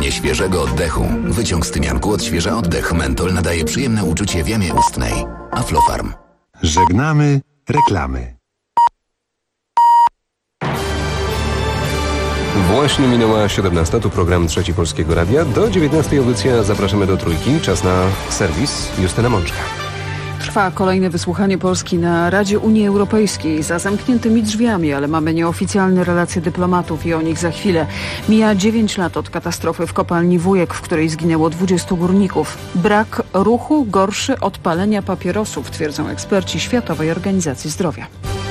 pragnie świeżego oddechu. Wyciąg z tymianku odświeża oddech. Mentol nadaje przyjemne uczucie w jamie ustnej. Aflofarm. Żegnamy reklamy. Właśnie minęła 17. Tu program Trzeci Polskiego Radia. Do 19. audycja zapraszamy do Trójki. Czas na serwis. Justyna Mączka. Trwa kolejne wysłuchanie Polski na Radzie Unii Europejskiej za zamkniętymi drzwiami, ale mamy nieoficjalne relacje dyplomatów i o nich za chwilę. Mija 9 lat od katastrofy w kopalni Wujek, w której zginęło 20 górników. Brak ruchu gorszy od palenia papierosów, twierdzą eksperci Światowej Organizacji Zdrowia.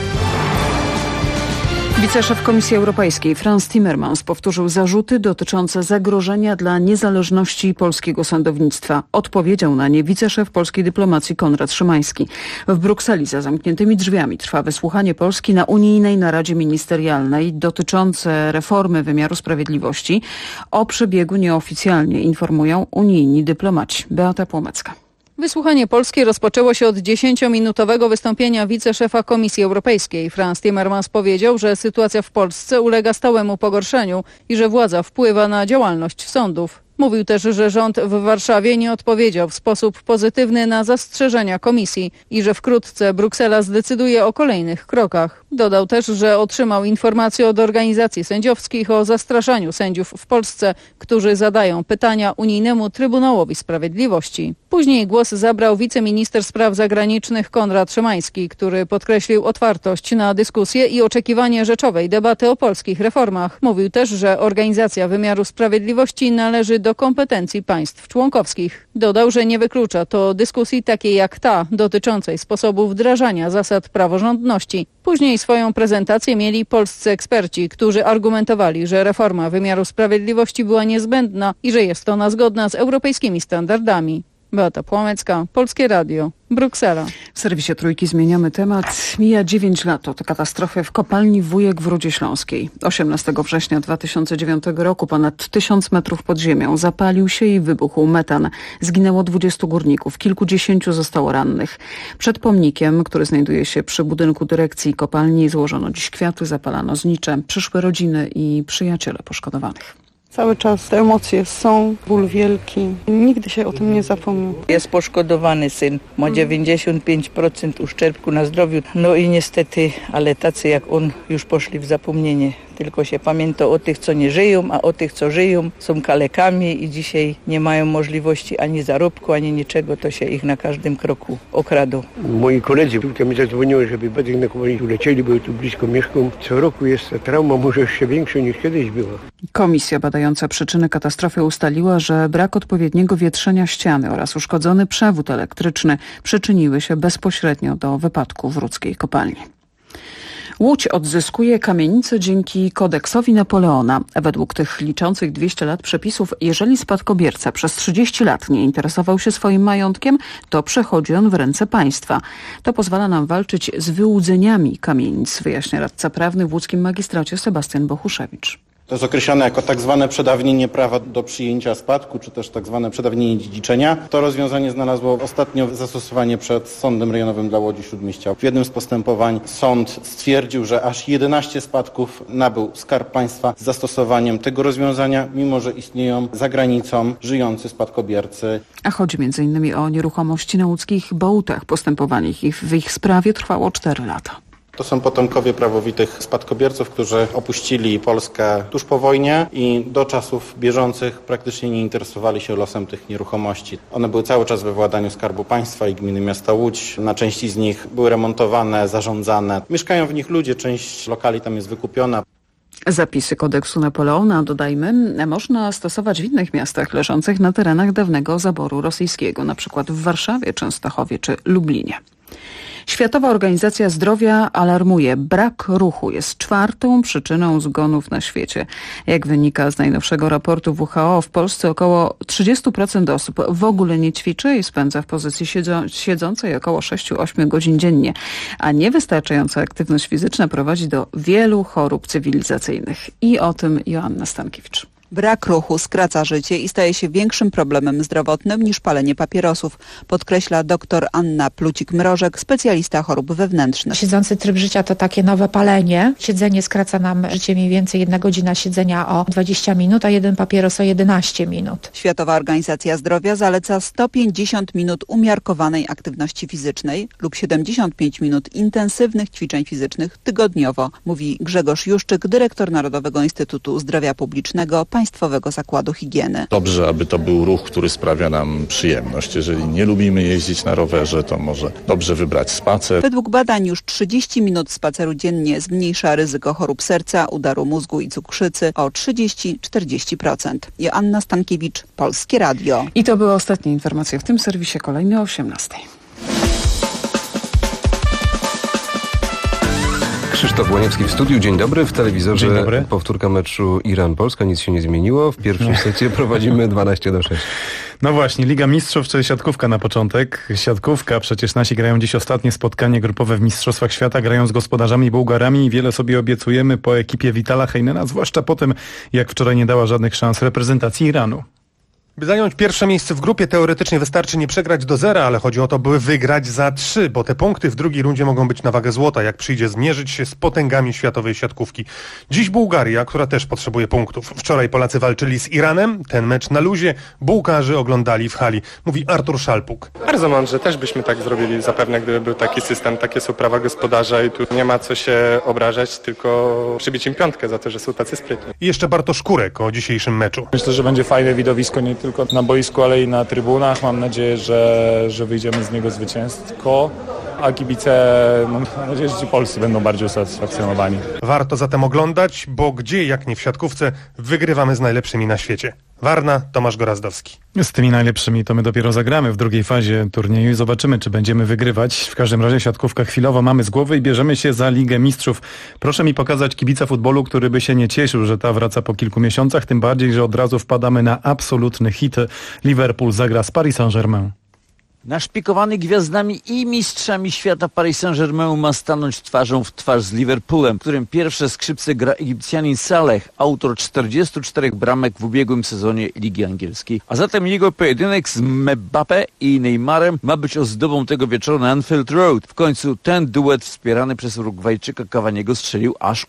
Wiceszef Komisji Europejskiej Frans Timmermans powtórzył zarzuty dotyczące zagrożenia dla niezależności polskiego sądownictwa. Odpowiedział na nie wiceszef polskiej dyplomacji Konrad Szymański. W Brukseli za zamkniętymi drzwiami trwa wysłuchanie Polski na unijnej naradzie ministerialnej dotyczące reformy wymiaru sprawiedliwości. O przebiegu nieoficjalnie informują unijni dyplomaci. Beata Płomecka. Wysłuchanie polskie rozpoczęło się od 10-minutowego wystąpienia wiceszefa Komisji Europejskiej. Frans Timmermans powiedział, że sytuacja w Polsce ulega stałemu pogorszeniu i że władza wpływa na działalność sądów. Mówił też, że rząd w Warszawie nie odpowiedział w sposób pozytywny na zastrzeżenia komisji i że wkrótce Bruksela zdecyduje o kolejnych krokach. Dodał też, że otrzymał informację od organizacji sędziowskich o zastraszaniu sędziów w Polsce, którzy zadają pytania unijnemu Trybunałowi Sprawiedliwości. Później głos zabrał wiceminister spraw zagranicznych Konrad Szymański, który podkreślił otwartość na dyskusję i oczekiwanie rzeczowej debaty o polskich reformach. Mówił też, że organizacja wymiaru sprawiedliwości należy do kompetencji państw członkowskich. Dodał, że nie wyklucza to dyskusji takiej jak ta, dotyczącej sposobu wdrażania zasad praworządności. Później swoją prezentację mieli polscy eksperci, którzy argumentowali, że reforma wymiaru sprawiedliwości była niezbędna i że jest ona zgodna z europejskimi standardami. Beata Płomecka, Polskie Radio, Bruksela. W serwisie Trójki zmieniamy temat. Mija 9 lat od katastrofy w kopalni Wujek w Rudzie Śląskiej. 18 września 2009 roku ponad 1000 metrów pod ziemią zapalił się i wybuchł metan. Zginęło 20 górników, kilkudziesięciu zostało rannych. Przed pomnikiem, który znajduje się przy budynku dyrekcji kopalni, złożono dziś kwiaty, zapalano znicze. Przyszły rodziny i przyjaciele poszkodowanych. Cały czas te emocje są, ból wielki. Nigdy się o tym nie zapomnę. Jest poszkodowany syn, ma 95% uszczerbku na zdrowiu. No i niestety, ale tacy jak on już poszli w zapomnienie. Tylko się pamięta o tych, co nie żyją, a o tych, co żyją, są kalekami i dzisiaj nie mają możliwości ani zarobku, ani niczego. To się ich na każdym kroku okradło. Moi koledzy tutaj mi zadzwoniły, żeby będę na kopalni lecieli, bo tu blisko mieszkam. Co roku jest ta trauma może jeszcze większa niż kiedyś była. Komisja badająca przyczyny katastrofy ustaliła, że brak odpowiedniego wietrzenia ściany oraz uszkodzony przewód elektryczny przyczyniły się bezpośrednio do wypadku w rudzkiej kopalni. Łódź odzyskuje kamienicę dzięki kodeksowi Napoleona. Według tych liczących 200 lat przepisów, jeżeli spadkobierca przez 30 lat nie interesował się swoim majątkiem, to przechodzi on w ręce państwa. To pozwala nam walczyć z wyłudzeniami kamienic, wyjaśnia radca prawny w łódzkim magistracie Sebastian Bochuszewicz. To jest określone jako tak zwane przedawnienie prawa do przyjęcia spadku, czy też tak zwane przedawnienie dziedziczenia. To rozwiązanie znalazło ostatnio zastosowanie przed Sądem Rejonowym dla Łodzi Śródmieścia. W jednym z postępowań sąd stwierdził, że aż 11 spadków nabył Skarb Państwa z zastosowaniem tego rozwiązania, mimo że istnieją za granicą żyjący spadkobiercy. A chodzi m.in. o nieruchomości na łódzkich Bołtach. Postępowanie w ich sprawie trwało 4 lata. To są potomkowie prawowitych spadkobierców, którzy opuścili Polskę tuż po wojnie i do czasów bieżących praktycznie nie interesowali się losem tych nieruchomości. One były cały czas we władaniu Skarbu Państwa i Gminy Miasta Łódź. Na części z nich były remontowane, zarządzane. Mieszkają w nich ludzie, część lokali tam jest wykupiona. Zapisy kodeksu Napoleona, dodajmy, można stosować w innych miastach leżących na terenach dawnego zaboru rosyjskiego, na przykład w Warszawie, Częstochowie czy Lublinie. Światowa Organizacja Zdrowia alarmuje, brak ruchu jest 4. przyczyną zgonów na świecie. Jak wynika z najnowszego raportu WHO, w Polsce około 30% osób w ogóle nie ćwiczy i spędza w pozycji siedzącej około 6-8 godzin dziennie, a niewystarczająca aktywność fizyczna prowadzi do wielu chorób cywilizacyjnych. I o tym Joanna Stankiewicz. Brak ruchu skraca życie i staje się większym problemem zdrowotnym niż palenie papierosów, podkreśla dr Anna Plucik-Mrożek, specjalista chorób wewnętrznych. Siedzący tryb życia to takie nowe palenie. Siedzenie skraca nam życie mniej więcej 1 godzina siedzenia o 20 minut, a 1 papieros o 11 minut. Światowa Organizacja Zdrowia zaleca 150 minut umiarkowanej aktywności fizycznej lub 75 minut intensywnych ćwiczeń fizycznych tygodniowo, mówi Grzegorz Juszczyk, dyrektor Narodowego Instytutu Zdrowia Publicznego Państwowego Zakładu Higieny. Dobrze, aby to był ruch, który sprawia nam przyjemność. Jeżeli nie lubimy jeździć na rowerze, to może dobrze wybrać spacer. Według badań już 30 minut spaceru dziennie zmniejsza ryzyko chorób serca, udaru mózgu i cukrzycy o 30-40%. Joanna Stankiewicz, Polskie Radio. I to były ostatnie informacje w tym serwisie, kolejne o 18:00. Krzysztof Łaniewski w studiu. Dzień dobry. W telewizorze Dzień dobry. Powtórka meczu Iran-Polska. Nic się nie zmieniło. W pierwszym secie prowadzimy 12-6. No właśnie, Liga Mistrzów czy siatkówka na początek? Siatkówka, przecież nasi grają dziś ostatnie spotkanie grupowe w Mistrzostwach Świata, grają z gospodarzami Bułgarami i wiele sobie obiecujemy po ekipie Vitala Heinena, zwłaszcza po tym, jak wczoraj nie dała żadnych szans reprezentacji Iranu. By zająć pierwsze miejsce w grupie, teoretycznie wystarczy nie przegrać do 0, ale chodzi o to, by wygrać za 3, bo te punkty w drugiej rundzie mogą być na wagę złota, jak przyjdzie zmierzyć się z potęgami światowej siatkówki. Dziś Bułgaria, która też potrzebuje punktów. Wczoraj Polacy walczyli z Iranem, ten mecz na luzie, Bułgarzy oglądali w hali, mówi Artur Szalpuk. Bardzo mądrze, też byśmy tak zrobili zapewne, gdyby był taki system, takie są prawa gospodarza i tu nie ma co się obrażać, tylko przybić im piątkę za to, że są tacy sprytni. I jeszcze Bartosz Kurek o dzisiejszym meczu. Myślę, że będzie fajne widowisko, nie tylko na boisku, ale i na trybunach. Mam nadzieję, że wyjdziemy z niego zwycięsko, a kibice, mam nadzieję, że ci polscy będą bardziej usatysfakcjonowani. Warto zatem oglądać, bo gdzie jak nie w siatkówce wygrywamy z najlepszymi na świecie. Warna, Tomasz Gorazdowski. Z tymi najlepszymi to my dopiero zagramy w drugiej fazie turnieju i zobaczymy, czy będziemy wygrywać. W każdym razie siatkówka chwilowo mamy z głowy i bierzemy się za Ligę Mistrzów. Proszę mi pokazać kibica futbolu, który by się nie cieszył, że ta wraca po kilku miesiącach, tym bardziej, że od razu wpadamy na absolutny hit. Liverpool zagra z Paris Saint-Germain. Naszpikowany gwiazdami i mistrzami świata Paris Saint-Germain ma stanąć twarzą w twarz z Liverpoolem, którym pierwsze skrzypce gra Egipcjanin Saleh, autor 44 bramek w ubiegłym sezonie Ligi Angielskiej. A zatem jego pojedynek z Mbappé i Neymarem ma być ozdobą tego wieczoru na Anfield Road. W końcu ten duet wspierany przez Urugwajczyka Cavaniego strzelił aż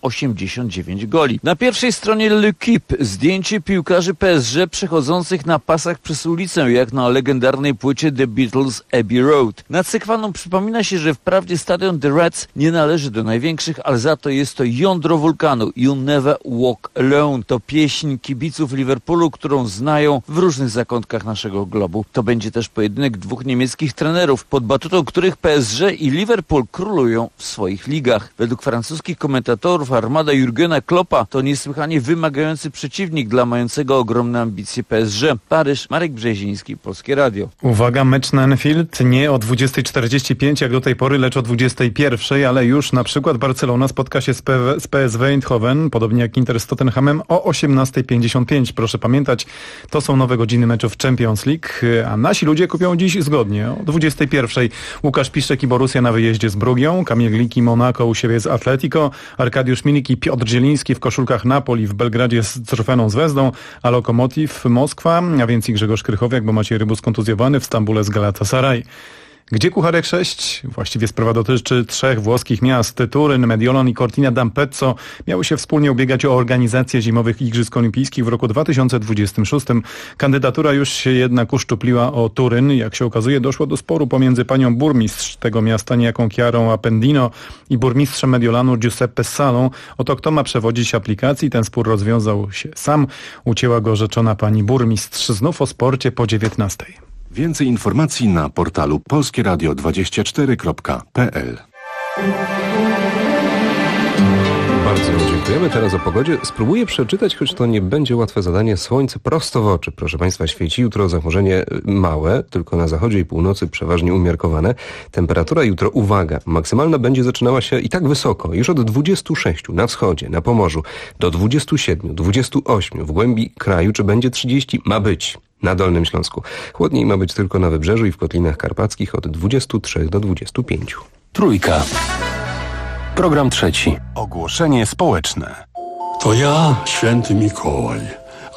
89 goli. Na pierwszej stronie L'Équipe zdjęcie piłkarzy PSG przechodzących na pasach przez ulicę, jak na legendarnej płycie The Beatles Abbey Road. Nad sekwaną przypomina się, że wprawdzie stadion The Reds nie należy do największych, ale za to jest to jądro wulkanu. You Never Walk Alone. To pieśń kibiców Liverpoolu, którą znają w różnych zakątkach naszego globu. To będzie też pojedynek dwóch niemieckich trenerów, pod batutą których PSG i Liverpool królują w swoich ligach. Według francuskich komentatorów armada Jurgena Kloppa to niesłychanie wymagający przeciwnik dla mającego ogromne ambicje PSG. Paryż, Marek Brzeziński, Polskie Radio. Uwaga, mecz na Anfield nie o 20:45 jak do tej pory, lecz o 21:00, ale już na przykład Barcelona spotka się z PSV Eindhoven, podobnie jak Inter z Tottenhamem, o 18:55. Proszę pamiętać, to są nowe godziny meczów Champions League, a nasi ludzie kupią dziś zgodnie o 21:00. Łukasz Piszczek i Borussia na wyjeździe z Brugią, Kamil Glik i Monaco u siebie z Atletico, Arkadiusz Milik i Piotr Zieliński w koszulkach Napoli w Belgradzie z Crveną Zvezdą, a Lokomotiv Moskwa, a więc i Grzegorz Krychowiak, bo Maciej Rybus kontuzjowany w Stambule z Galatasaray. Gdzie Kucharek 6? Właściwie sprawa dotyczy 3 włoskich miast. Turyn, Mediolon i Cortina d'Ampezzo miały się wspólnie ubiegać o organizację zimowych Igrzysk Olimpijskich w roku 2026. Kandydatura już się jednak uszczupliła o Turyn. Jak się okazuje, doszło do sporu pomiędzy panią burmistrz tego miasta, niejaką Chiarą Appendino, i burmistrzem Mediolanu Giuseppe Salą. Oto kto ma przewodzić aplikacji. Ten spór rozwiązał się sam. Ucięła go rzeczona pani burmistrz. Znów o sporcie po 19:00. Więcej informacji na portalu polskieradio24.pl. Bardzo dziękujemy. Teraz o pogodzie. Spróbuję przeczytać, choć to nie będzie łatwe zadanie. Słońce prosto w oczy. Proszę Państwa, świeci jutro zachmurzenie małe, tylko na zachodzie i północy przeważnie umiarkowane. Temperatura jutro, uwaga, maksymalna będzie zaczynała się i tak wysoko, już od 26 na wschodzie, na Pomorzu, do 27, 28 w głębi kraju, czy będzie 30? Ma być. Na Dolnym Śląsku. Chłodniej ma być tylko na Wybrzeżu i w Kotlinach Karpackich od 23 do 25. Trójka. Program trzeci. Ogłoszenie społeczne. To ja, święty Mikołaj.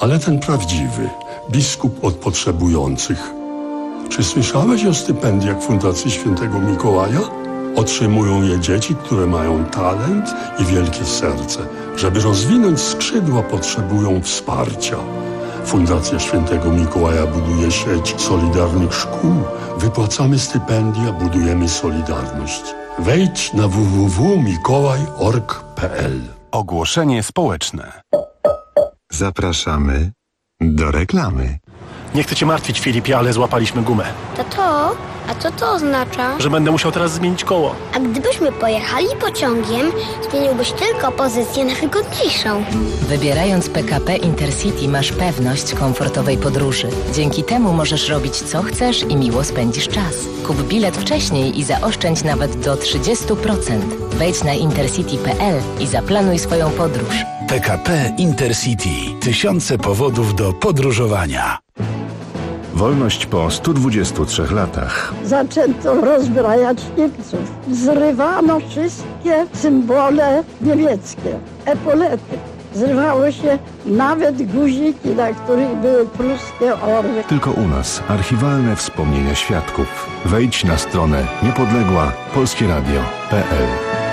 ale ten prawdziwy, biskup od potrzebujących. Czy słyszałeś o stypendiach Fundacji Świętego Mikołaja? Otrzymują je dzieci, które mają talent i wielkie serce. Żeby rozwinąć skrzydła, potrzebują wsparcia. Fundacja Świętego Mikołaja buduje sieć solidarnych szkół. Wypłacamy stypendia, budujemy solidarność. Wejdź na www.mikołaj.org.pl. Ogłoszenie społeczne. Zapraszamy do reklamy. Nie chcę cię martwić, Filipie, ale złapaliśmy gumę. Tato, a co to oznacza? Że będę musiał teraz zmienić koło. A gdybyśmy pojechali pociągiem, zmieniłbyś tylko pozycję na wygodniejszą. Wybierając PKP Intercity masz pewność komfortowej podróży. Dzięki temu możesz robić co chcesz i miło spędzisz czas. Kup bilet wcześniej i zaoszczędź nawet do 30%. Wejdź na intercity.pl i zaplanuj swoją podróż. PKP Intercity. Tysiące powodów do podróżowania. Wolność po 123 latach. Zaczęto rozbrajać Niemców. Zrywano wszystkie symbole niemieckie, epolety. Zrywało się nawet guziki, na których były pruskie orły. Tylko u nas archiwalne wspomnienia świadków. Wejdź na stronę niepodległa.polskieradio.pl.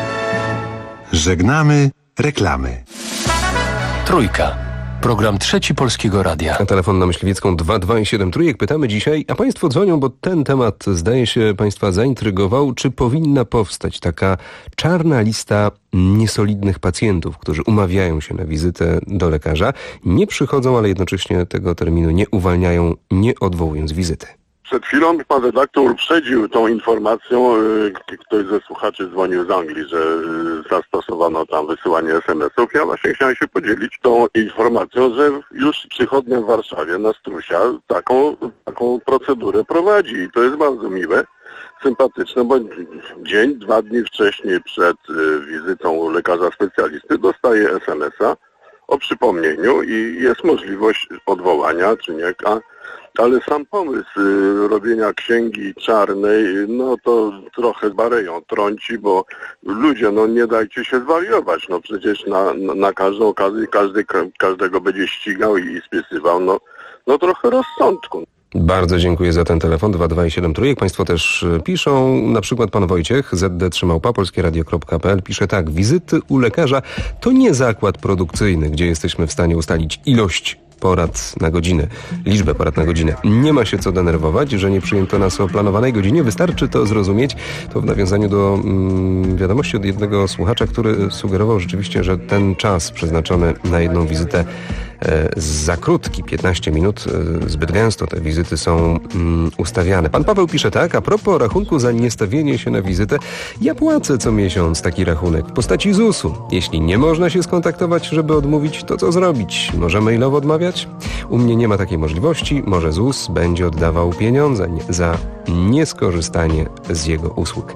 Żegnamy reklamy. Trójka. Program Trzeci Polskiego Radia. Telefon na Myśliwiecką 227 Trójek. Pytamy dzisiaj, a Państwo dzwonią, bo ten temat zdaje się Państwa zaintrygował. Czy powinna powstać taka czarna lista niesolidnych pacjentów, którzy umawiają się na wizytę do lekarza, nie przychodzą, ale jednocześnie tego terminu nie uwalniają, nie odwołując wizyty? Przed chwilą pan redaktor uprzedził tą informacją, ktoś ze słuchaczy dzwonił z Anglii, że zastosowano tam wysyłanie SMS-ów. Ja właśnie chciałem się podzielić tą informacją, że już przychodnia w Warszawie na Strusia taką procedurę prowadzi i to jest bardzo miłe, sympatyczne, bo dzień, 2 dni wcześniej przed wizytą lekarza specjalisty dostaje SMS-a o przypomnieniu i jest możliwość odwołania czy nie. Ale sam pomysł robienia księgi czarnej, no to trochę bareją trąci, bo ludzie, no nie dajcie się zwariować, no przecież na każdą okazję każdego będzie ścigał i spisywał, no trochę rozsądku. Bardzo dziękuję za ten telefon 227 Trójek. Państwo też piszą, na przykład pan Wojciech, zd3małpa.polskieradio.pl pisze tak: wizyty u lekarza to nie zakład produkcyjny, gdzie jesteśmy w stanie ustalić ilość porad na godzinę, liczbę porad na godzinę. Nie ma się co denerwować, że nie przyjęto nas o planowanej godzinie. Wystarczy to zrozumieć. To w nawiązaniu do wiadomości od jednego słuchacza, który sugerował rzeczywiście, że ten czas przeznaczony na jedną wizytę za krótki, 15 minut, zbyt gęsto te wizyty są ustawiane. Pan Paweł pisze tak: a propos rachunku za niestawienie się na wizytę, ja płacę co miesiąc taki rachunek w postaci ZUS-u. Jeśli nie można się skontaktować, żeby odmówić, to co zrobić? Może mailowo odmawiać? U mnie nie ma takiej możliwości. Może ZUS będzie oddawał pieniądze za nieskorzystanie z jego usług.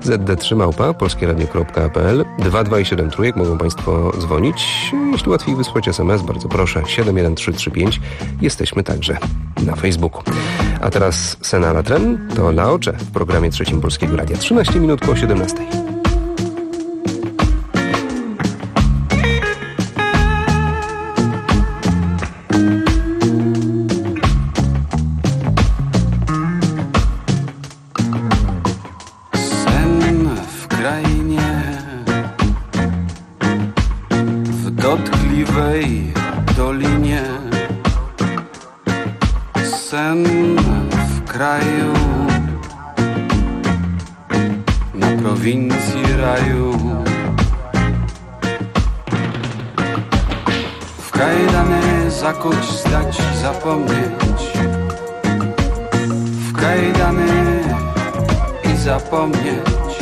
zd3małpa.polskieradio.pl 227 Trójek. Mogą Państwo dzwonić. Jeśli łatwiej wysłać SMS, bardzo proszę. 71335. Jesteśmy także na Facebooku. A teraz Sena Latren to Laocze w programie Trzecim Polskiego Radia. 13 minut po 17. Sen w krainie, w dotkliwej dolinie, sen w kraju, na prowincji raju. W kajdany zakuć, zdać, zapomnieć, w kajdany i zapomnieć,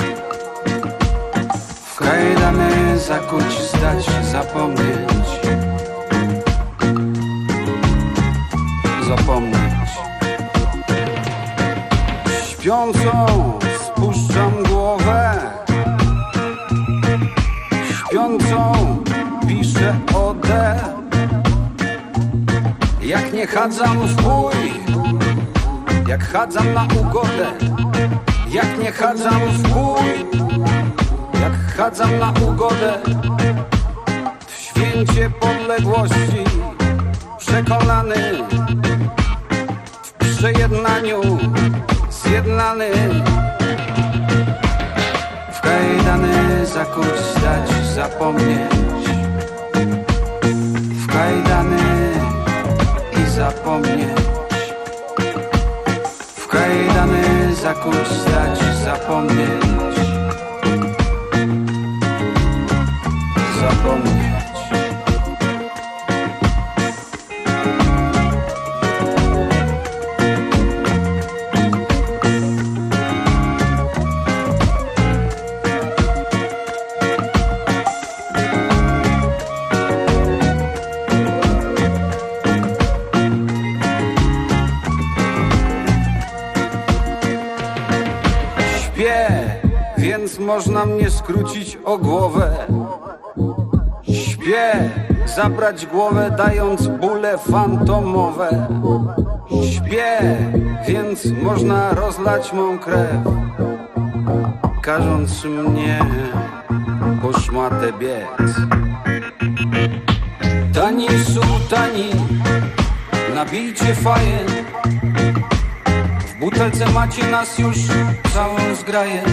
w kajdany zakuć, zdać, zapomnieć. Śpiącą spuszczam głowę, śpiącą piszę odę. Jak nie chadzam w bój, jak chadzam na ugodę. Jak nie chadzam w bój, jak chadzam na ugodę. W święcie podległości przekonany, w przejednaniu zjednany, w kajdany zakuć, zdać, zapomnieć, w kajdany i zapomnieć, w kajdany zakuć, zdać, zapomnieć, zapomnieć. Więc można mnie skrócić o głowę. Śpię, zabrać głowę, dając bóle fantomowe. Śpię, więc można rozlać mą krew, każąc mnie po szmatę biec. Tani sułtani, nabijcie faję. W butelce macie nas już całą zgraję.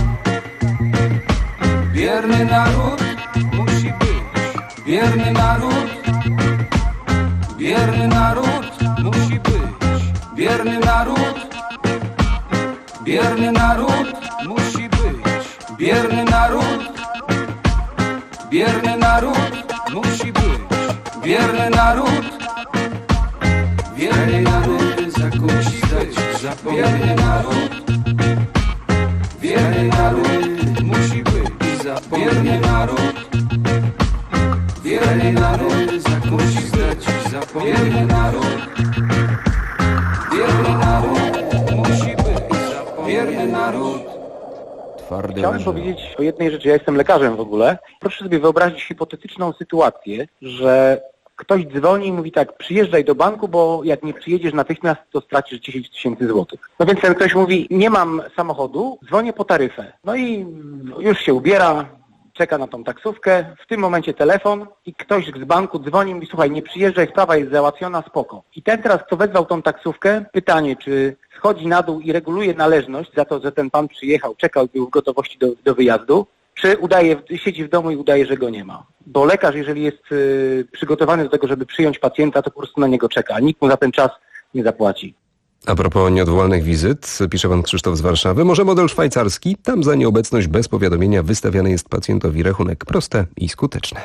Bierny naród musi być, bierny naród, bierny naród musi być, bierny naród, bierny naród musi być, bierny naród, bierny naród musi być, bierny naród, bierny naród zakuć, zdać, zapomnieć, bierny naród, bierny naród musi być. Bierny naród, bierny naród, musi zdać, bierny naród, bierny naród, musi być, bierny naród. Chciałem powiedzieć o jednej rzeczy, ja jestem lekarzem w ogóle. Proszę sobie wyobrazić hipotetyczną sytuację, że ktoś dzwoni i mówi tak, przyjeżdżaj do banku, bo jak nie przyjedziesz natychmiast, to stracisz 10 000 złotych. No więc ten ktoś mówi, nie mam samochodu, dzwonię po taryfę. No i już się ubiera, czeka na tą taksówkę, w tym momencie telefon i ktoś z banku dzwoni i mówi, słuchaj, nie przyjeżdżaj, sprawa jest załatwiona, spoko. I ten teraz, kto wezwał tą taksówkę, pytanie, czy schodzi na dół i reguluje należność za to, że ten pan przyjechał, czekał, był w gotowości do wyjazdu, czy siedzi w domu i udaje, że go nie ma. Bo lekarz, jeżeli jest przygotowany do tego, żeby przyjąć pacjenta, to po prostu na niego czeka, a nikt mu za ten czas nie zapłaci. A propos nieodwołalnych wizyt, pisze pan Krzysztof z Warszawy, może model szwajcarski? Tam za nieobecność bez powiadomienia wystawiany jest pacjentowi rachunek. Proste i skuteczne.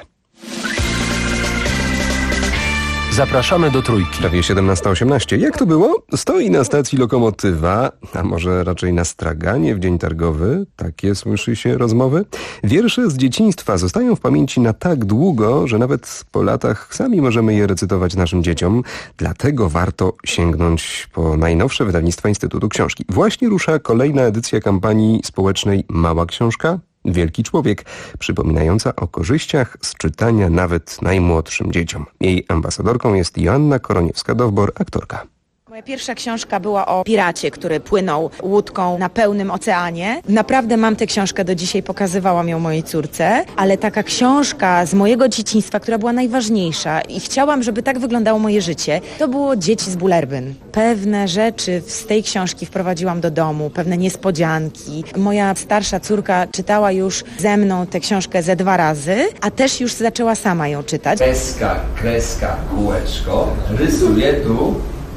Zapraszamy do Trójki. Prawie 17:18. Jak to było? Stoi na stacji lokomotywa, a może raczej na straganie w dzień targowy? Takie słyszy się rozmowy. Wiersze z dzieciństwa zostają w pamięci na tak długo, że nawet po latach sami możemy je recytować naszym dzieciom. Dlatego warto sięgnąć po najnowsze wydawnictwa Instytutu Książki. Właśnie rusza kolejna edycja kampanii społecznej Mała Książka, Wielki Człowiek, przypominająca o korzyściach z czytania nawet najmłodszym dzieciom. Jej ambasadorką jest Joanna Koroniewska-Dowbor, aktorka. Moja pierwsza książka była o piracie, który płynął łódką na pełnym oceanie. Naprawdę mam tę książkę do dzisiaj, pokazywałam ją mojej córce, ale taka książka z mojego dzieciństwa, która była najważniejsza i chciałam, żeby tak wyglądało moje życie, to było Dzieci z Bullerbyn. Pewne rzeczy z tej książki wprowadziłam do domu, pewne niespodzianki. Moja starsza córka czytała już ze mną tę książkę ze 2 razy, a też już zaczęła sama ją czytać. Kreska, kółeczko, rysuję tu.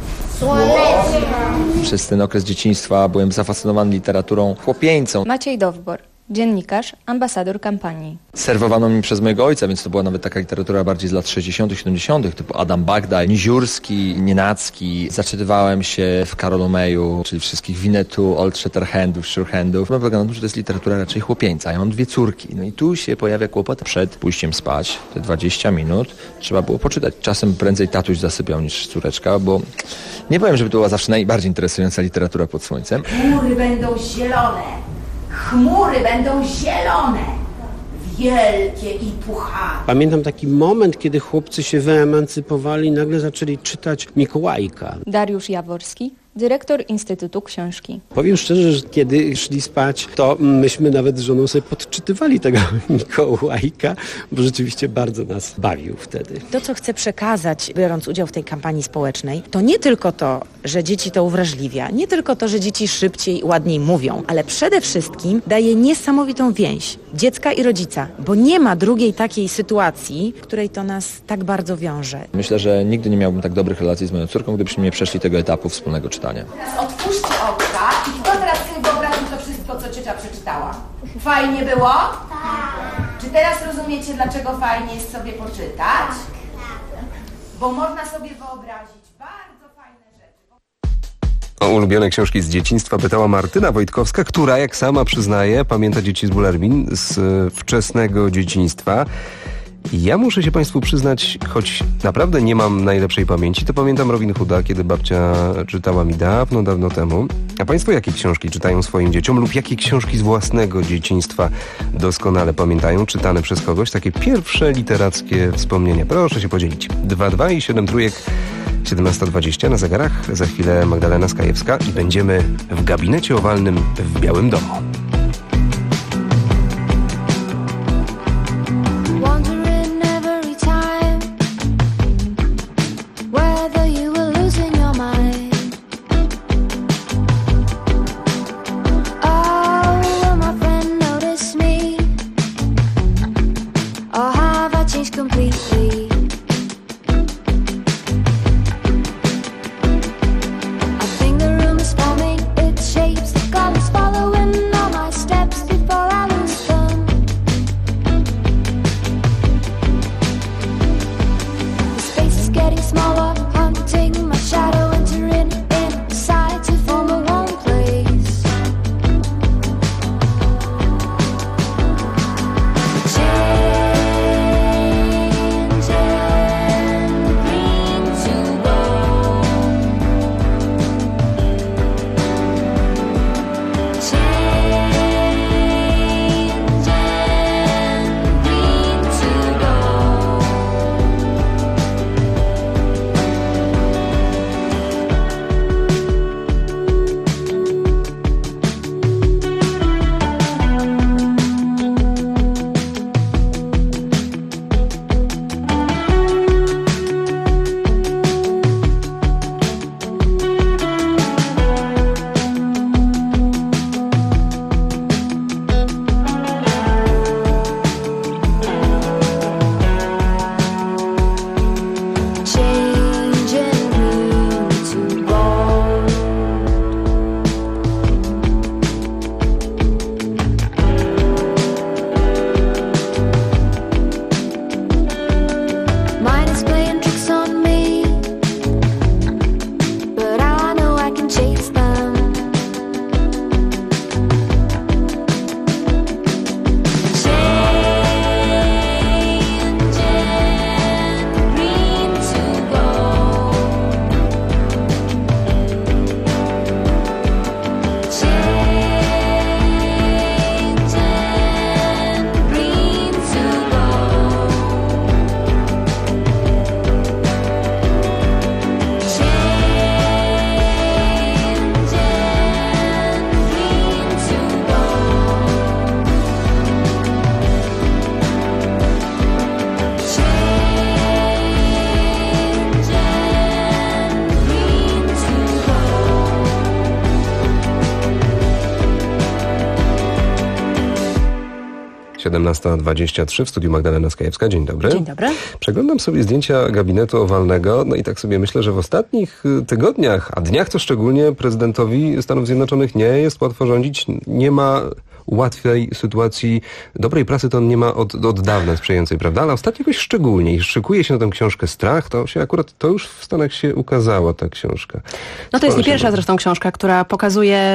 Przez ten okres dzieciństwa byłem zafascynowany literaturą chłopieńcą. Maciej Dowbor, dziennikarz, ambasador kampanii. Serwowano mi przez mojego ojca, więc to była nawet taka literatura bardziej z lat 60., 70., typu Adam Bagdaj, Niziurski, Nienacki. Zaczytywałem się w Karolu Mayu, czyli wszystkich Winnetu, Old Shatterhandów, Surehandów. No polega na tym, że to jest literatura raczej chłopieńca. Ja mam 2 córki. No i tu się pojawia kłopot. Przed pójściem spać, te 20 minut, trzeba było poczytać. Czasem prędzej tatuś zasypiał niż córeczka, bo nie powiem, żeby to była zawsze najbardziej interesująca literatura pod słońcem. Chmury będą zielone. Chmury będą zielone, wielkie i puchate. Pamiętam taki moment, kiedy chłopcy się wyemancypowali i nagle zaczęli czytać Mikołajka. Dariusz Jaworski, dyrektor Instytutu Książki. Powiem szczerze, że kiedy szli spać, to myśmy nawet z żoną sobie podczytywali tego Mikołajka, bo rzeczywiście bardzo nas bawił wtedy. To, co chcę przekazać, biorąc udział w tej kampanii społecznej, to nie tylko to, że dzieci to uwrażliwia, nie tylko to, że dzieci szybciej i ładniej mówią, ale przede wszystkim daje niesamowitą więź dziecka i rodzica, bo nie ma drugiej takiej sytuacji, w której to nas tak bardzo wiąże. Myślę, że nigdy nie miałbym tak dobrych relacji z moją córką, gdybyśmy nie przeszli tego etapu wspólnego czytania. Teraz otwórzcie oczka i kto teraz sobie wyobraził to wszystko, co ciocia przeczytała? Fajnie było? Tak. Czy teraz rozumiecie, dlaczego fajnie jest sobie poczytać? Tak. Bo można sobie wyobrazić bardzo fajne rzeczy. O ulubione książki z dzieciństwa pytała Martyna Wojtkowska, która, jak sama przyznaje, pamięta dzieci z Bullerbin z wczesnego dzieciństwa. Ja muszę się Państwu przyznać, choć naprawdę nie mam najlepszej pamięci, to pamiętam Robin Hooda, kiedy babcia czytała mi dawno temu. A Państwo jakie książki czytają swoim dzieciom lub jakie książki z własnego dzieciństwa doskonale pamiętają, czytane przez kogoś? Takie pierwsze literackie wspomnienia. Proszę się podzielić. 22 i 7 trójek, 17:20 na zegarach. Za chwilę Magdalena Skajewska i będziemy w gabinecie owalnym w Białym Domu. (17:23) w studiu Magdalena Skajewska. Dzień dobry. Dzień dobry. Przeglądam sobie zdjęcia gabinetu owalnego, no i tak sobie myślę, że w ostatnich tygodniach, a dniach to szczególnie, prezydentowi Stanów Zjednoczonych nie jest łatwo rządzić. Nie ma łatwej sytuacji. Dobrej prasy to on nie ma od dawna sprzyjającej, prawda? Ale ostatnio jakoś szczególnie. I szykuje się na tę książkę Strach. To już w Stanach się ukazała ta książka. No to jest nie pierwsza zresztą książka, która pokazuje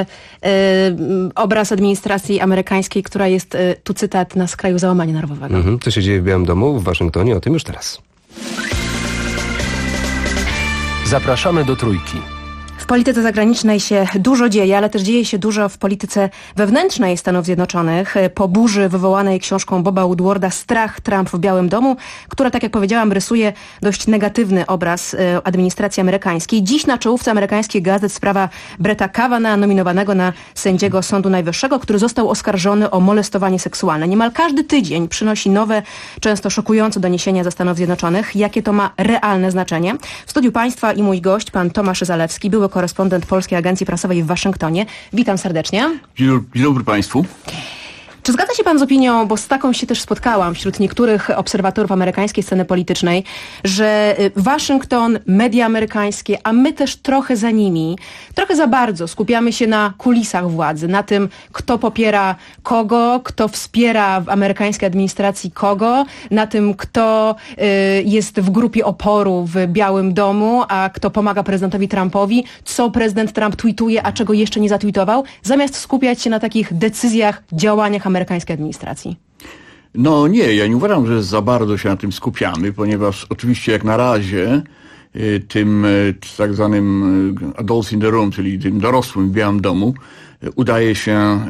obraz administracji amerykańskiej, która jest, tu cytat, na skraju załamania nerwowego. Co się dzieje w Białym Domu, w Waszyngtonie? O tym już teraz. Zapraszamy do Trójki. W polityce zagranicznej się dużo dzieje, ale też dzieje się dużo w polityce wewnętrznej Stanów Zjednoczonych. Po burzy wywołanej książką Boba Woodwarda Strach, Trump w Białym Domu, która, tak jak powiedziałam, rysuje dość negatywny obraz administracji amerykańskiej. Dziś na czołówce amerykańskich gazet sprawa Bretta Kavanagha, nominowanego na sędziego Sądu Najwyższego, który został oskarżony o molestowanie seksualne. Niemal każdy tydzień przynosi nowe, często szokujące doniesienia ze Stanów Zjednoczonych. Jakie to ma realne znaczenie? W studiu państwa i mój gość, pan Tomasz Zalewski, były korespondent Polskiej Agencji Prasowej w Waszyngtonie. Witam serdecznie. Dzień dobry Państwu. Czy zgadza się pan z opinią, bo z taką się też spotkałam wśród niektórych obserwatorów amerykańskiej sceny politycznej, że Waszyngton, media amerykańskie, a my też trochę za nimi, trochę za bardzo skupiamy się na kulisach władzy, na tym, kto popiera kogo, kto wspiera w amerykańskiej administracji kogo, na tym, kto jest w grupie oporu w Białym Domu, a kto pomaga prezydentowi Trumpowi, co prezydent Trump tweetuje, a czego jeszcze nie zatweetował, zamiast skupiać się na takich decyzjach, działaniach amerykańskiej administracji? No nie, ja nie uważam, że za bardzo się na tym skupiamy, ponieważ oczywiście jak na razie tym tak zwanym adults in the room, czyli tym dorosłym w Białym Domu, udaje się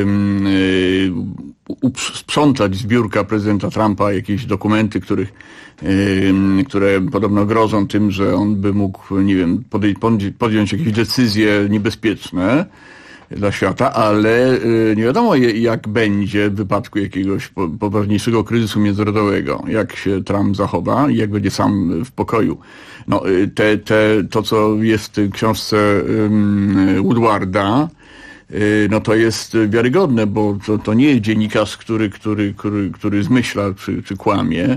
sprzątać z biurka prezydenta Trumpa jakieś dokumenty, które podobno grożą tym, że on by mógł, nie wiem, podjąć jakieś decyzje niebezpieczne dla świata, ale nie wiadomo jak będzie w wypadku jakiegoś poważniejszego kryzysu międzynarodowego, jak się Trump zachowa i jak będzie sam w pokoju. No, to co jest w książce Woodwarda, no to jest wiarygodne, bo to nie jest dziennikarz, który zmyśla czy kłamie.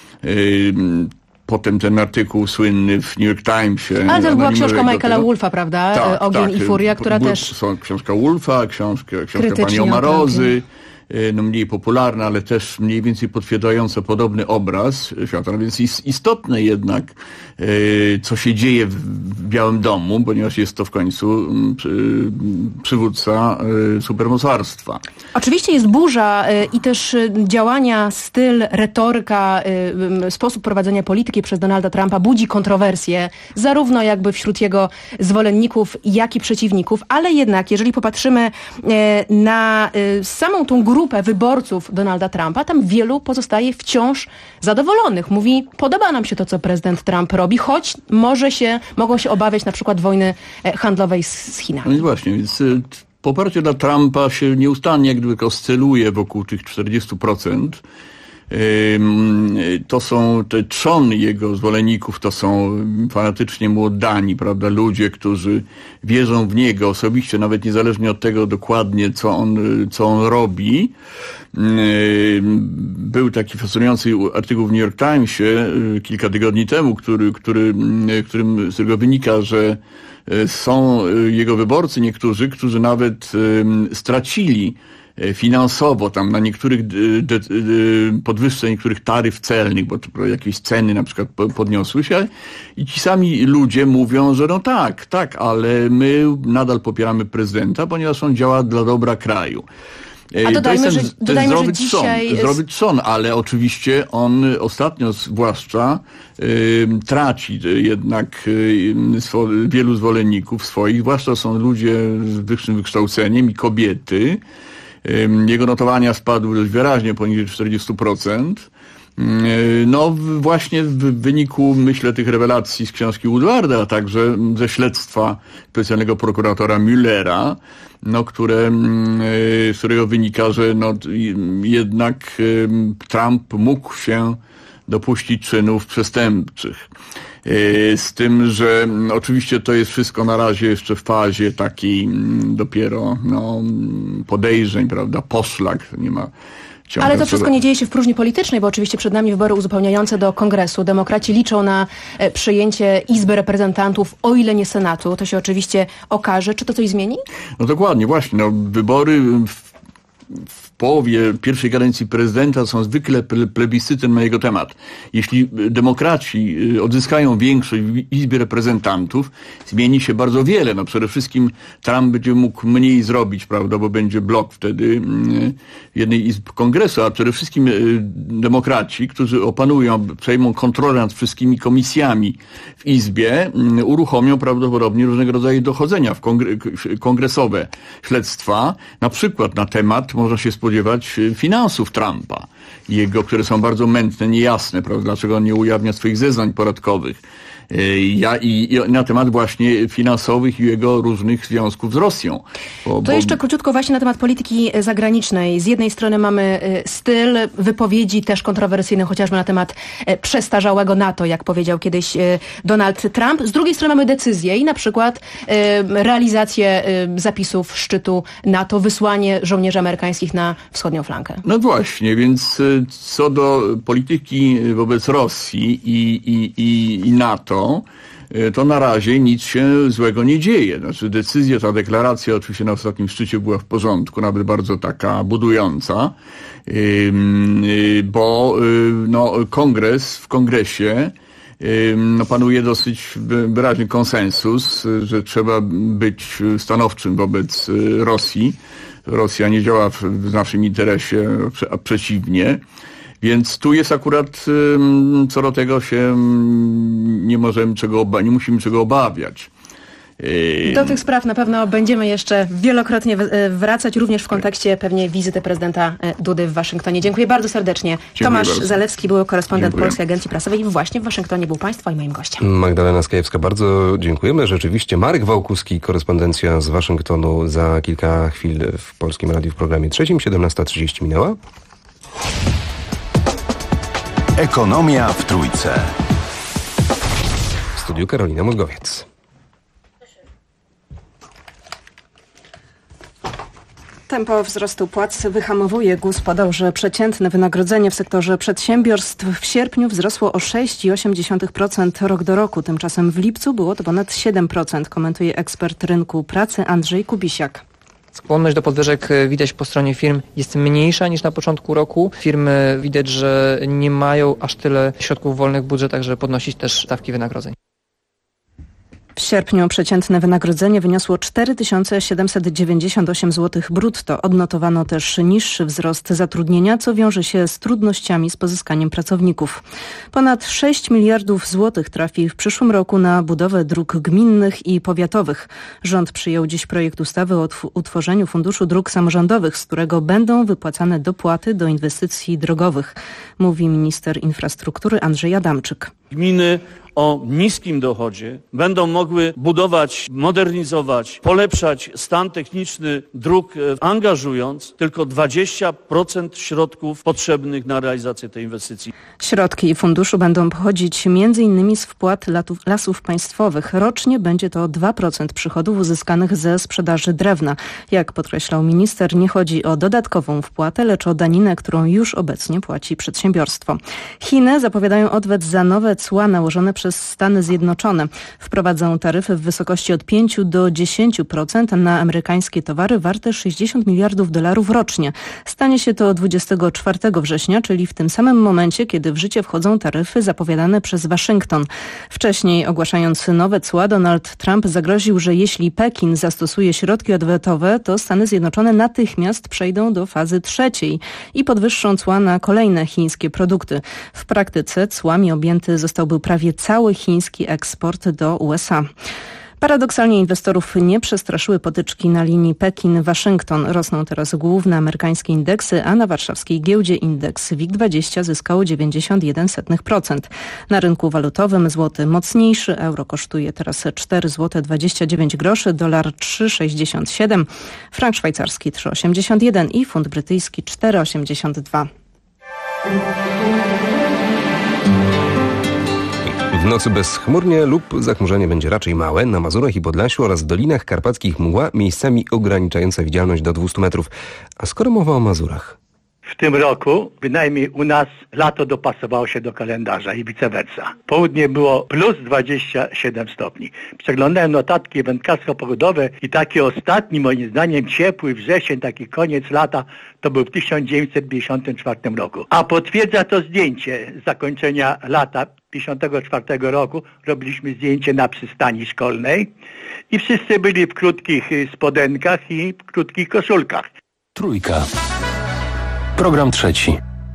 Potem ten artykuł słynny w New York Timesie. Ale to była książka Michaela Wolffa, prawda? Tak, Ogień i Furia, która też... Książka Wolffa, książka pani Omarozy, no mniej popularna, ale też mniej więcej potwierdzająca podobny obraz świata. No więc jest istotne jednak, co się dzieje w Białym Domu, ponieważ jest to w końcu przywódca supermocarstwa. Oczywiście jest burza i też działania, styl, retoryka, sposób prowadzenia polityki przez Donalda Trumpa budzi kontrowersje, zarówno jakby wśród jego zwolenników, jak i przeciwników, ale jednak, jeżeli popatrzymy na samą tą grupę wyborców Donalda Trumpa, tam wielu pozostaje wciąż zadowolonych. Mówi, podoba nam się to, co prezydent Trump robi, choć mogą się obawiać na przykład wojny handlowej z Chinami. No i właśnie, więc poparcie dla Trumpa się nieustannie jak gdyby oscyluje wokół tych 40%. To są trzon jego zwolenników, to są fanatycznie mu oddani, prawda, ludzie, którzy wierzą w niego osobiście, nawet niezależnie od tego dokładnie, co on robi. Był taki fascynujący artykuł w New York Timesie kilka tygodni temu, z którego wynika, że są jego wyborcy niektórzy, którzy nawet stracili finansowo tam na niektórych podwyżce niektórych taryf celnych, bo jakieś ceny na przykład podniosły się i ci sami ludzie mówią, że no tak, ale my nadal popieramy prezydenta, ponieważ on działa dla dobra kraju. A dodajmy, że dzisiaj... Zdrowy trzon, ale oczywiście on ostatnio zwłaszcza traci jednak wielu zwolenników swoich, zwłaszcza są ludzie z wyższym wykształceniem i kobiety. Jego notowania spadły dość wyraźnie poniżej 40%. No właśnie w wyniku, myślę, tych rewelacji z książki Woodwarda, a także ze śledztwa specjalnego prokuratora Muellera, no, z którego wynika, że no, jednak Trump mógł się dopuścić czynów przestępczych. Z tym, że oczywiście to jest wszystko na razie jeszcze w fazie takiej dopiero podejrzeń, prawda, poszlak, nie ma. Ale to wszystko nie dzieje się w próżni politycznej, bo oczywiście przed nami wybory uzupełniające do Kongresu. Demokraci liczą na przejęcie Izby Reprezentantów, o ile nie Senatu. To się oczywiście okaże. Czy to coś zmieni? No dokładnie, właśnie. No, wybory połowie pierwszej kadencji prezydenta są zwykle plebiscyty na jego temat. Jeśli demokraci odzyskają większość w Izbie Reprezentantów, zmieni się bardzo wiele. No przede wszystkim Trump będzie mógł mniej zrobić, prawda, bo będzie blok wtedy jednej izb kongresu, a przede wszystkim demokraci, którzy przejmą kontrolę nad wszystkimi komisjami w Izbie, uruchomią prawdopodobnie różnego rodzaju dochodzenia kongresowe, śledztwa, na przykład na temat, można się spodziewać, finansów Trumpa, które są bardzo mętne, niejasne, prawda, dlaczego on nie ujawnia swoich zeznań podatkowych. I na temat właśnie finansowych i jego różnych związków z Rosją. To jeszcze króciutko właśnie na temat polityki zagranicznej. Z jednej strony mamy styl wypowiedzi też kontrowersyjnych, chociażby na temat przestarzałego NATO, jak powiedział kiedyś Donald Trump. Z drugiej strony mamy decyzje i na przykład realizację zapisów szczytu NATO, wysłanie żołnierzy amerykańskich na wschodnią flankę. No właśnie, więc co do polityki wobec Rosji i NATO, to na razie nic się złego nie dzieje. Znaczy ta deklaracja oczywiście na ostatnim szczycie była w porządku, nawet bardzo taka budująca, bo w kongresie panuje dosyć wyraźny konsensus, że trzeba być stanowczym wobec Rosji. Rosja nie działa w naszym interesie, a przeciwnie. Więc tu jest akurat, co do tego się nie musimy czego obawiać. Do tych spraw na pewno będziemy jeszcze wielokrotnie wracać, również w kontekście pewnie wizyty prezydenta Dudy w Waszyngtonie. Dziękuję bardzo serdecznie. Tomasz Zalewski, były korespondent Polskiej Agencji Prasowej. Właśnie w Waszyngtonie był Państwa i moim gościem. Magdalena Skajewska, bardzo dziękujemy. Rzeczywiście Marek Wałkuski, korespondencja z Waszyngtonu, za kilka chwil w Polskim Radiu w programie trzecim. 17:30 minęła. Ekonomia w Trójce. W studiu Karolina Mózgowiec. Tempo wzrostu płac wyhamowuje. GUS podał, że przeciętne wynagrodzenie w sektorze przedsiębiorstw w sierpniu wzrosło o 6,8% rok do roku. Tymczasem w lipcu było to ponad 7%, komentuje ekspert rynku pracy Andrzej Kubisiak. Skłonność do podwyżek widać po stronie firm jest mniejsza niż na początku roku. Firmy widać, że nie mają aż tyle środków wolnych w budżetach, żeby podnosić też stawki wynagrodzeń. W sierpniu przeciętne wynagrodzenie wyniosło 4798 zł brutto. Odnotowano też niższy wzrost zatrudnienia, co wiąże się z trudnościami z pozyskaniem pracowników. Ponad 6 miliardów złotych trafi w przyszłym roku na budowę dróg gminnych i powiatowych. Rząd przyjął dziś projekt ustawy o utworzeniu Funduszu Dróg Samorządowych, z którego będą wypłacane dopłaty do inwestycji drogowych, mówi minister infrastruktury Andrzej Adamczyk. Gminy o niskim dochodzie będą mogły budować, modernizować, polepszać stan techniczny dróg, angażując tylko 20% środków potrzebnych na realizację tej inwestycji. Środki funduszu będą pochodzić m.in. z wpłat Lasów Państwowych. Rocznie będzie to 2% przychodów uzyskanych ze sprzedaży drewna. Jak podkreślał minister, nie chodzi o dodatkową wpłatę, lecz o daninę, którą już obecnie płaci przedsiębiorstwo. Chiny zapowiadają odwet za nowe cła nałożone przez Stany Zjednoczone. Wprowadzą taryfy w wysokości od 5 do 10% na amerykańskie towary warte $60 miliardów rocznie. Stanie się to 24 września, czyli w tym samym momencie, kiedy w życie wchodzą taryfy zapowiadane przez Waszyngton. Wcześniej, ogłaszając nowe cła, Donald Trump zagroził, że jeśli Pekin zastosuje środki odwetowe, to Stany Zjednoczone natychmiast przejdą do fazy trzeciej i podwyższą cła na kolejne chińskie produkty. W praktyce cłami objęty zostałby prawie cały chiński eksport do USA. Paradoksalnie inwestorów nie przestraszyły potyczki na linii Pekin-Waszyngton. Rosną teraz główne amerykańskie indeksy, a na warszawskiej giełdzie indeks WIG20 zyskał 0,91%. Na rynku walutowym złoty mocniejszy, euro kosztuje teraz 4,29 zł, dolar 3,67, frank szwajcarski 3,81 i funt brytyjski 4,82. W nocy bezchmurnie lub zachmurzenie będzie raczej małe. Na Mazurach i Podlasiu oraz w Dolinach Karpackich mgła, miejscami ograniczająca widzialność do 200 metrów. A skoro mowa o Mazurach? W tym roku, bynajmniej u nas, lato dopasowało się do kalendarza i vice versa. Południe było plus 27 stopni. Przeglądałem notatki wędkarsko-pogodowe i taki ostatni, moim zdaniem, ciepły wrzesień, taki koniec lata, to był w 1954 roku. A potwierdza to zdjęcie z zakończenia lata 1954 roku. Robiliśmy zdjęcie na przystani szkolnej i wszyscy byli w krótkich spodenkach i w krótkich koszulkach. Trójka. Program trzeci.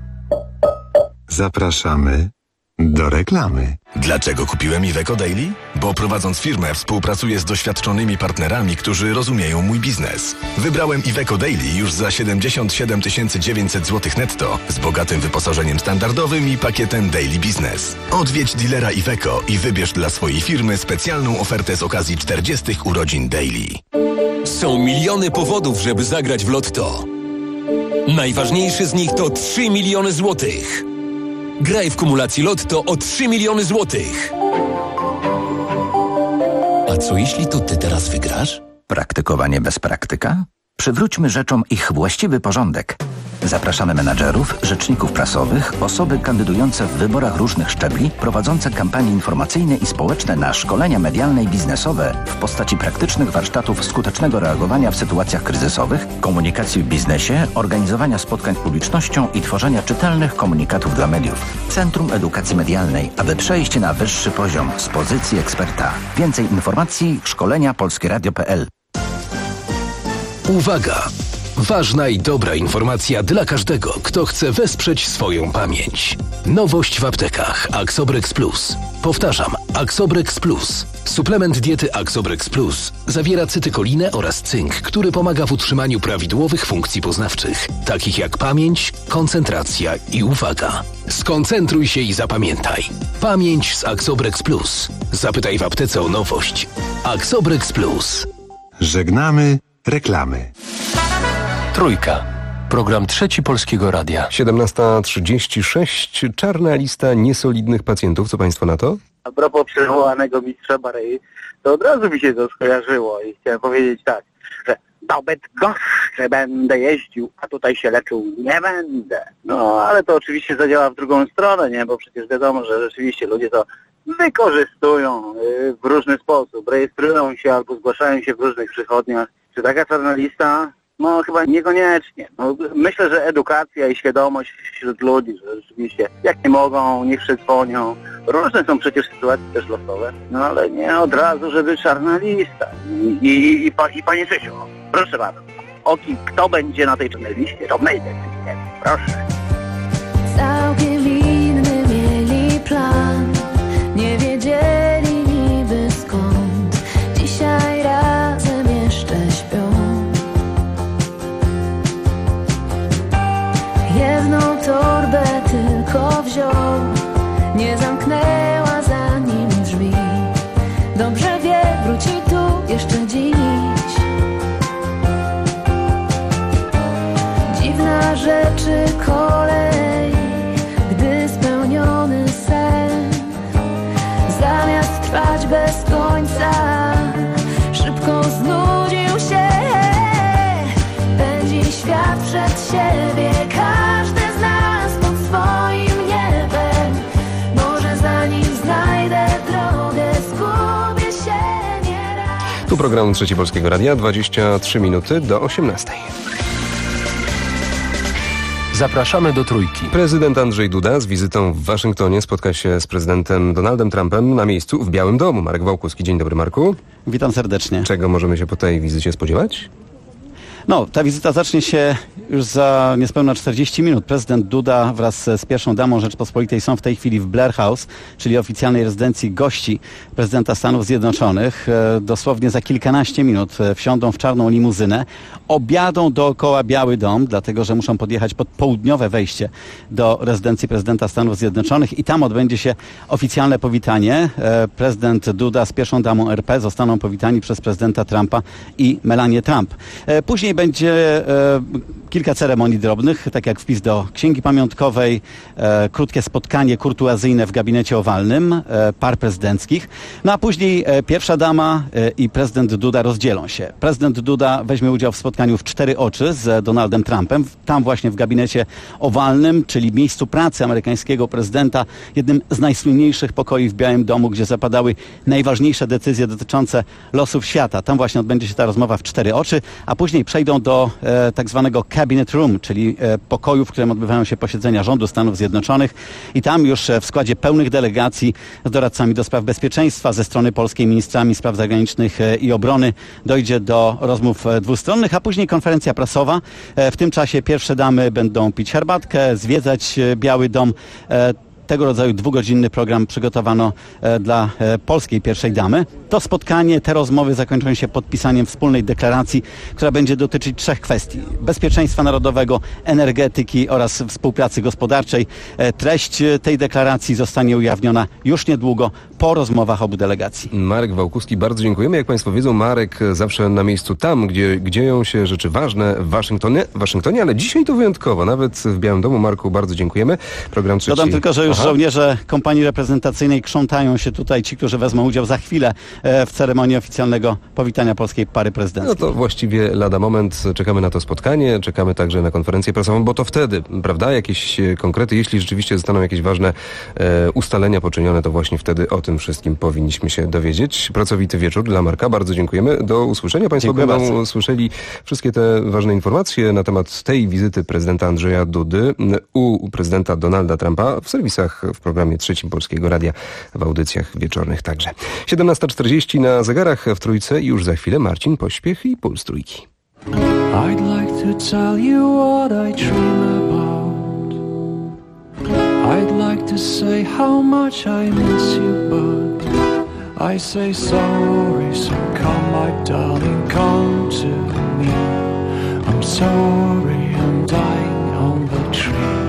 Zapraszamy do reklamy. Dlaczego kupiłem Iveco Daily? Bo prowadząc firmę współpracuję z doświadczonymi partnerami, którzy rozumieją mój biznes. Wybrałem Iveco Daily już za 77 900 zł netto z bogatym wyposażeniem standardowym i pakietem Daily Business. Odwiedź dealera Iveco i wybierz dla swojej firmy specjalną ofertę z okazji 40 urodzin Daily. Są miliony powodów, żeby zagrać w Lotto. Najważniejszy z nich to 3 miliony złotych. Graj w kumulacji Lotto o 3 miliony złotych. A co jeśli to ty teraz wygrasz? Praktykowanie bez praktyka? Przywróćmy rzeczom ich właściwy porządek. Zapraszamy menadżerów, rzeczników prasowych, osoby kandydujące w wyborach różnych szczebli, prowadzące kampanie informacyjne i społeczne na szkolenia medialne i biznesowe w postaci praktycznych warsztatów skutecznego reagowania w sytuacjach kryzysowych, komunikacji w biznesie, organizowania spotkań z publicznością i tworzenia czytelnych komunikatów dla mediów. Centrum Edukacji Medialnej, aby przejść na wyższy poziom z pozycji eksperta. Więcej informacji szkolenia polskieradio.pl. Uwaga! Ważna i dobra informacja dla każdego, kto chce wesprzeć swoją pamięć. Nowość w aptekach Axobrex Plus. Powtarzam, Axobrex Plus. Suplement diety Axobrex Plus zawiera cytykolinę oraz cynk, który pomaga w utrzymaniu prawidłowych funkcji poznawczych, takich jak pamięć, koncentracja i uwaga. Skoncentruj się i zapamiętaj. Pamięć z Axobrex Plus. Zapytaj w aptece o nowość. Axobrex Plus. Żegnamy reklamy. Trójka. Program trzeci Polskiego Radia. 17:36. Czarna lista niesolidnych pacjentów. Co państwo na to? A propos przywołanego mistrza Barei, to od razu mi się to skojarzyło i chciałem powiedzieć tak, że do Bydgoszczy będę jeździł, a tutaj się leczył nie będę. No, ale to oczywiście zadziała w drugą stronę, nie? Bo przecież wiadomo, że rzeczywiście ludzie to wykorzystują w różny sposób. Rejestrują się albo zgłaszają się w różnych przychodniach. Czy taka czarna lista? No chyba niekoniecznie. No, myślę, że edukacja i świadomość wśród ludzi, że rzeczywiście jak nie mogą, niech się dzwonią. Różne są przecież sytuacje też losowe, no ale nie od razu, żeby czarna lista. I panie Czesiu, proszę bardzo, kto będzie na tej czarnej liście, to my decydujemy. Proszę. Całkiem inny mieli plan, nie wiedzieli niby skąd. Dzisiaj razem jeszcze śpią. Jedną torbę tylko wziął, nie zamknęła za nim drzwi. Dobrze wie, wróci tu jeszcze dziś. Dziwna rzeczy kolej, gdy spełniony sen, zamiast trwać bez końca, szybko znudził się. Pędzi świat przed siebie, każdy z nas pod swoim niebem. Może zanim znajdę drogę, zgubię się nieraz. Tu program Trzeci Polskiego Radia, 23 minuty do 18. Zapraszamy do Trójki. Prezydent Andrzej Duda z wizytą w Waszyngtonie spotka się z prezydentem Donaldem Trumpem na miejscu w Białym Domu. Marek Wałkuski. Dzień dobry, Marku. Witam serdecznie. Czego możemy się po tej wizycie spodziewać? No, ta wizyta zacznie się już za niespełna 40 minut. Prezydent Duda wraz z pierwszą damą Rzeczpospolitej są w tej chwili w Blair House, czyli oficjalnej rezydencji gości prezydenta Stanów Zjednoczonych. Dosłownie za kilkanaście minut wsiądą w czarną limuzynę, objadą dookoła Biały Dom, dlatego że muszą podjechać pod południowe wejście do rezydencji prezydenta Stanów Zjednoczonych i tam odbędzie się oficjalne powitanie. Prezydent Duda z pierwszą damą RP zostaną powitani przez prezydenta Trumpa i Melanię Trump. Później Później będzie kilka ceremonii drobnych, tak jak wpis do Księgi Pamiątkowej, krótkie spotkanie kurtuazyjne w gabinecie owalnym par prezydenckich. No a później pierwsza dama i prezydent Duda rozdzielą się. Prezydent Duda weźmie udział w spotkaniu w 4 oczy z Donaldem Trumpem, tam właśnie w gabinecie owalnym, czyli miejscu pracy amerykańskiego prezydenta, jednym z najsłynniejszych pokoi w Białym Domu, gdzie zapadały najważniejsze decyzje dotyczące losów świata. Tam właśnie odbędzie się ta rozmowa w 4 oczy, a później przejdą do tak zwanego Cabinet Room, czyli pokoju, w którym odbywają się posiedzenia rządu Stanów Zjednoczonych i tam już w składzie pełnych delegacji z doradcami do spraw bezpieczeństwa ze strony polskiej, ministrami spraw zagranicznych i obrony dojdzie do rozmów dwustronnych, a później konferencja prasowa. W tym czasie pierwsze damy będą pić herbatkę, zwiedzać Biały Dom. Tego rodzaju 2-godzinny program przygotowano dla polskiej pierwszej damy. To spotkanie, te rozmowy zakończą się podpisaniem wspólnej deklaracji, która będzie dotyczyć 3 kwestii. Bezpieczeństwa narodowego, energetyki oraz współpracy gospodarczej. Treść tej deklaracji zostanie ujawniona już niedługo po rozmowach obu delegacji. Marek Wałkuski, bardzo dziękujemy. Jak Państwo wiedzą, Marek zawsze na miejscu tam, gdzie dzieją się rzeczy ważne w Waszyngtonie, ale dzisiaj to wyjątkowo. Nawet w Białym Domu. Marku, bardzo dziękujemy. Program trzeci. Dodam tylko, że już żołnierze kompanii reprezentacyjnej krzątają się tutaj, ci, którzy wezmą udział za chwilę w ceremonii oficjalnego powitania polskiej pary prezydenckiej. No to właściwie lada moment. Czekamy na to spotkanie, czekamy także na konferencję prasową, bo to wtedy, prawda, jakieś konkrety, jeśli rzeczywiście zostaną jakieś ważne ustalenia poczynione, to właśnie wtedy o tym wszystkim powinniśmy się dowiedzieć. Pracowity wieczór dla Marka. Bardzo dziękujemy. Do usłyszenia. Państwo będą słyszeli wszystkie te ważne informacje na temat tej wizyty prezydenta Andrzeja Dudy u prezydenta Donalda Trumpa w serwisach w programie Trzecim Polskiego Radia, w audycjach wieczornych także. 17:40 na zegarach w Trójce i już za chwilę Marcin Pośpiech i Puls Trójki. I'd like to tell you what I dream about. I'd like to say how much I miss you, but I say sorry, so come my darling, come to me. I'm sorry, I'm dying on the tree.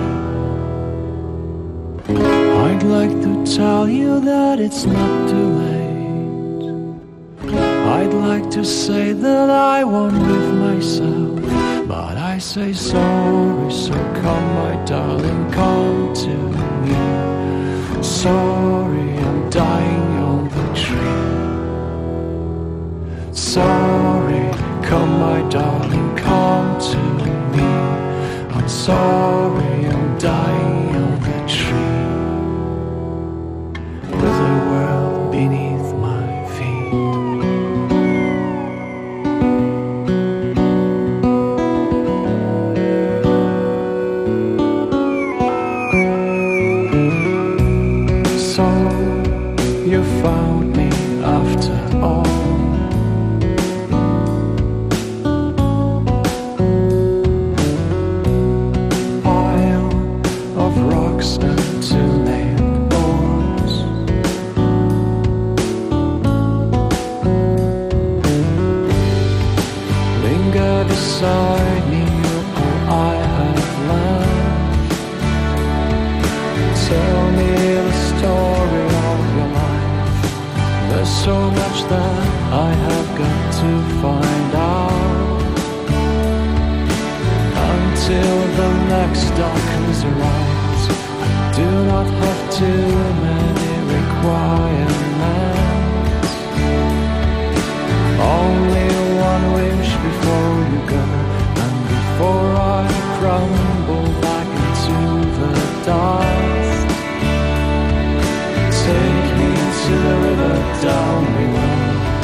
I'd like to tell you that it's not too late. I'd like to say that I won't live myself, but I say sorry, so come my darling, come to me. Sorry, I'm dying on the tree. Sorry, come my darling, come to me. I'm sorry, I'm dying on the tree. With the world beneath my feet. So you found me after all. Pile of rocks and two-named boards. Linger beside me, all I have learned. Tell me the story of your life. There's so much that I have got to find out. Until the next darkness arrives, I do not have too many requirements. Only one wish before you go, and before I crumble back into the dust. Take me to the river down below.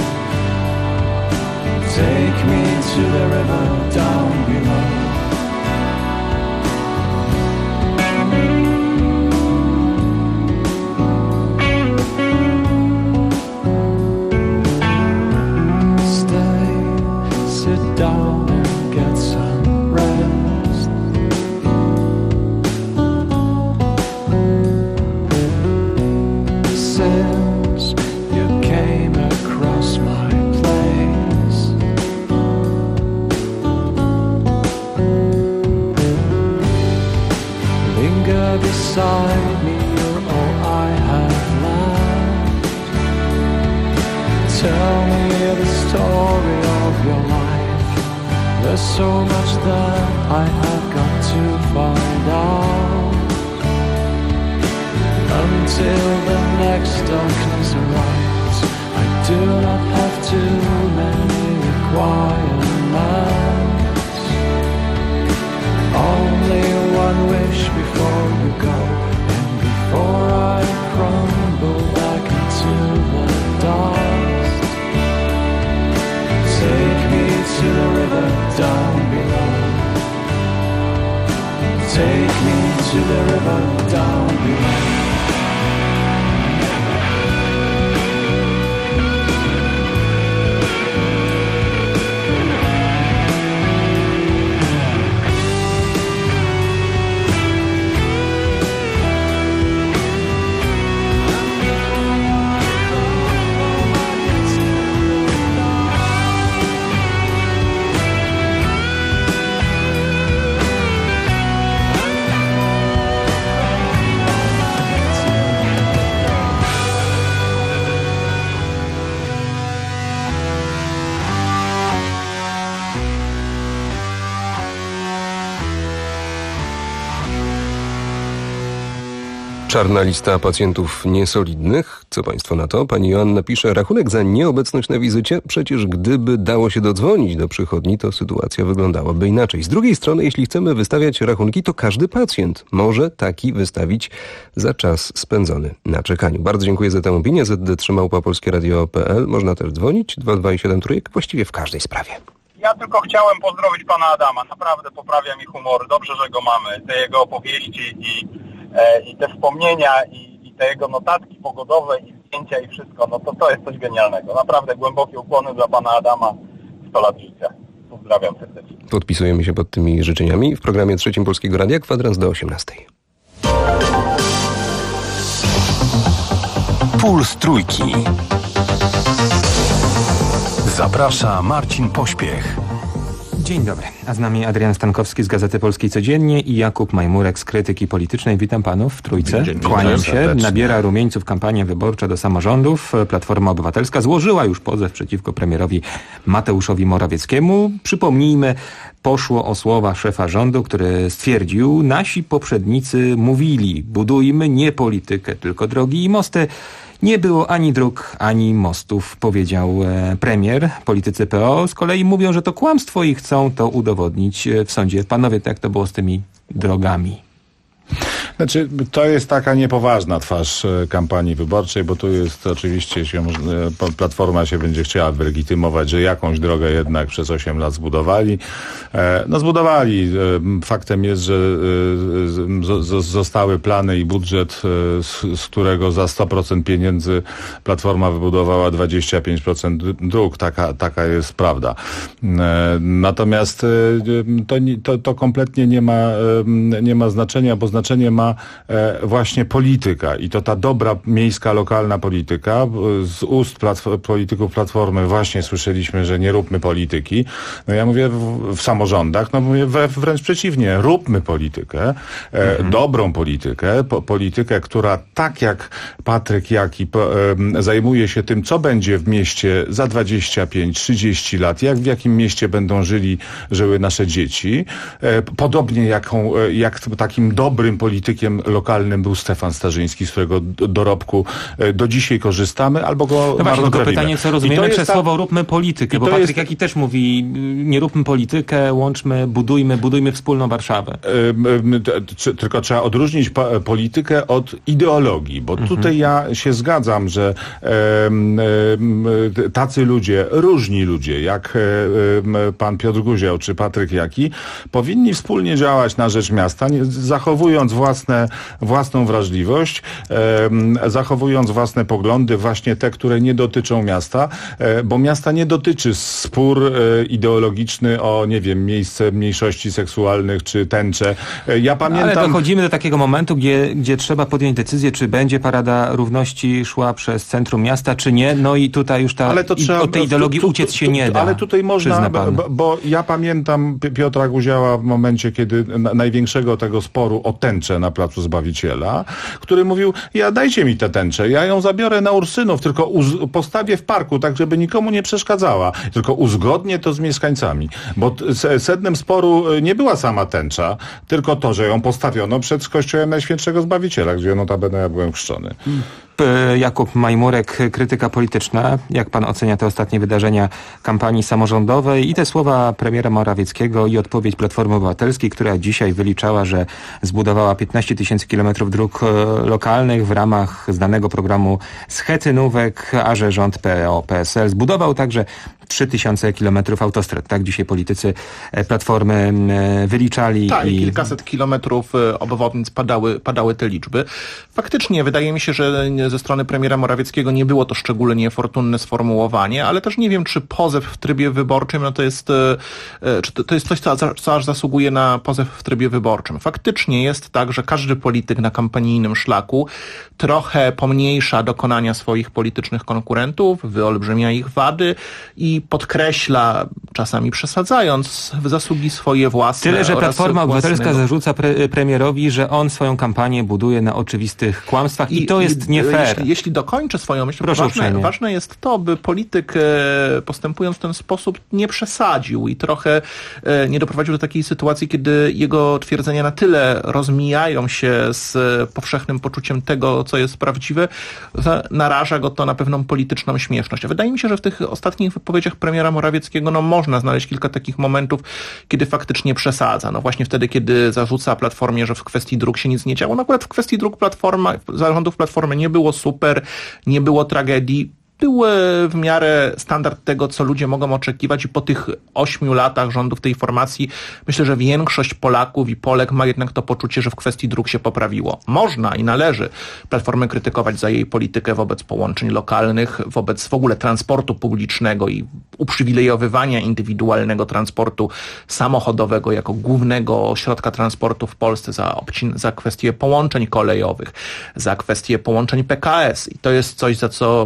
Take me to the river down below. Sit down and get some rest. Since you came across my place, so much that I have got to find out. Until the next darkness arrives, I do not have too many requirements. Only one wish before you go, and before I crumble back into the dust. Take me to the river down below. Take me to the river down below. Czarna lista pacjentów niesolidnych. Co państwo na to? Pani Joanna pisze, rachunek za nieobecność na wizycie? Przecież gdyby dało się dodzwonić do przychodni, to sytuacja wyglądałaby inaczej. Z drugiej strony, jeśli chcemy wystawiać rachunki, to każdy pacjent może taki wystawić za czas spędzony na czekaniu. Bardzo dziękuję za tę opinię. ZD3@polskieradio.pl. Można też dzwonić 2273 właściwie w każdej sprawie. Ja tylko chciałem pozdrowić pana Adama. Naprawdę poprawia mi humor. Dobrze, że go mamy. Te jego opowieści i te wspomnienia i te jego notatki pogodowe i zdjęcia i wszystko, no to jest coś genialnego. Naprawdę głębokie ukłony dla pana Adama. 100 lat życia. Pozdrawiam serdecznie. Podpisujemy się pod tymi życzeniami. W programie Trzecim Polskiego Radia kwadrans do 18. Puls Trójki. Zaprasza Marcin Pośpiech. Dzień dobry, a z nami Adrian Stankowski z Gazety Polskiej Codziennie i Jakub Majmurek z Krytyki Politycznej. Witam panów w Trójce. Kłaniam się. Serdecznie. Nabiera rumieńców kampania wyborcza do samorządów. Platforma Obywatelska złożyła już pozew przeciwko premierowi Mateuszowi Morawieckiemu. Przypomnijmy, poszło o słowa szefa rządu, który stwierdził, nasi poprzednicy mówili, budujmy nie politykę, tylko drogi i mosty. Nie było ani dróg, ani mostów, powiedział premier. Politycy PO z kolei mówią, że to kłamstwo i chcą to udowodnić w sądzie. Panowie, jak to było z tymi drogami? Znaczy, to jest taka niepoważna twarz kampanii wyborczej, bo tu jest oczywiście, Platforma się będzie chciała wylegitymować, że jakąś drogę jednak przez 8 lat zbudowali. No zbudowali. Faktem jest, że zostały plany i budżet, z którego za 100% pieniędzy Platforma wybudowała 25% dróg. Taka jest prawda. Natomiast to kompletnie nie ma znaczenia, bo znaczenie ma właśnie polityka i to ta dobra miejska, lokalna polityka. Z ust polityków Platformy właśnie słyszeliśmy, że nie róbmy polityki. No ja mówię w samorządach, no mówię wręcz przeciwnie, róbmy politykę, dobrą politykę, politykę, która tak jak Patryk Jaki zajmuje się tym, co będzie w mieście za 25-30 lat, w jakim mieście będą żyły nasze dzieci. Podobnie jak takim dobrym politykiem lokalnym był Stefan Starzyński, z którego dorobku do dzisiaj korzystamy, albo go marnotrawimy. No właśnie, tylko pytanie, co rozumiemy przez słowo róbmy politykę, bo Patryk Jaki też mówi, nie róbmy politykę, łączmy, budujmy wspólną Warszawę. Tylko trzeba odróżnić politykę od ideologii, bo tutaj ja się zgadzam, że tacy ludzie, różni ludzie, jak pan Piotr Guział czy Patryk Jaki, powinni wspólnie działać na rzecz miasta, zachowując własną wrażliwość, zachowując własne poglądy, właśnie te, które nie dotyczą miasta, bo miasta nie dotyczy spór ideologiczny o, nie wiem, miejsce mniejszości seksualnych czy tęcze. Ja pamiętam... Ale dochodzimy do takiego momentu, gdzie trzeba podjąć decyzję, czy będzie Parada Równości szła przez centrum miasta, czy nie. No i tutaj już od tej ideologii uciec się nie da. Ale tutaj można, bo ja pamiętam Piotra Guziała w momencie, kiedy największego tego sporu o tęczę na na Placu Zbawiciela, który mówił, dajcie mi tę tęczę, ja ją zabiorę na Ursynów, tylko postawię w parku, tak żeby nikomu nie przeszkadzała, tylko uzgodnię to z mieszkańcami. Bo sednem sporu nie była sama tęcza, tylko to, że ją postawiono przed kościołem Najświętszego Zbawiciela, gdzie notabene ja byłem chrzczony. Jakub Majmurek, krytyka polityczna. Jak pan ocenia te ostatnie wydarzenia kampanii samorządowej i te słowa premiera Morawieckiego i odpowiedź Platformy Obywatelskiej, która dzisiaj wyliczała, że zbudowała 15 000 kilometrów dróg lokalnych w ramach znanego schetynówek, a że rząd PO-PSL zbudował także 3000 kilometrów autostrad. Tak dzisiaj politycy Platformy wyliczali. Tak, i kilkaset kilometrów obwodnic padały te liczby. Faktycznie wydaje mi się, że ze strony premiera Morawieckiego nie było to szczególnie fortunne sformułowanie, ale też nie wiem, czy pozew w trybie wyborczym to jest coś, co aż zasługuje na pozew w trybie wyborczym. Faktycznie jest tak, że każdy polityk na kampanijnym szlaku trochę pomniejsza dokonania swoich politycznych konkurentów, wyolbrzymia ich wady i podkreśla, czasami przesadzając, zasługi swoje własne. Tyle, że Platforma Obywatelska zarzuca premierowi, że on swoją kampanię buduje na oczywistych kłamstwach i to jest nie fair. Jeśli dokończę swoją myśl, ważne jest to, by polityk postępując w ten sposób nie przesadził i trochę nie doprowadził do takiej sytuacji, kiedy jego twierdzenia na tyle rozmijają się z powszechnym poczuciem tego, co jest prawdziwe, naraża go to na pewną polityczną śmieszność. A wydaje mi się, że w tych ostatnich wypowiedziach premiera Morawieckiego można znaleźć kilka takich momentów, kiedy faktycznie przesadza. Właśnie wtedy, kiedy zarzuca Platformie, że w kwestii dróg się nic nie działo. Akurat w kwestii dróg zarządów Platformy nie było super, nie było tragedii. Był w miarę standard tego, co ludzie mogą oczekiwać i po tych 8 latach rządów tej formacji myślę, że większość Polaków i Polek ma jednak to poczucie, że w kwestii dróg się poprawiło. Można i należy Platformę krytykować za jej politykę wobec połączeń lokalnych, wobec w ogóle transportu publicznego i uprzywilejowywania indywidualnego transportu samochodowego jako głównego środka transportu w Polsce za kwestię połączeń kolejowych, za kwestię połączeń PKS. I to jest coś, za co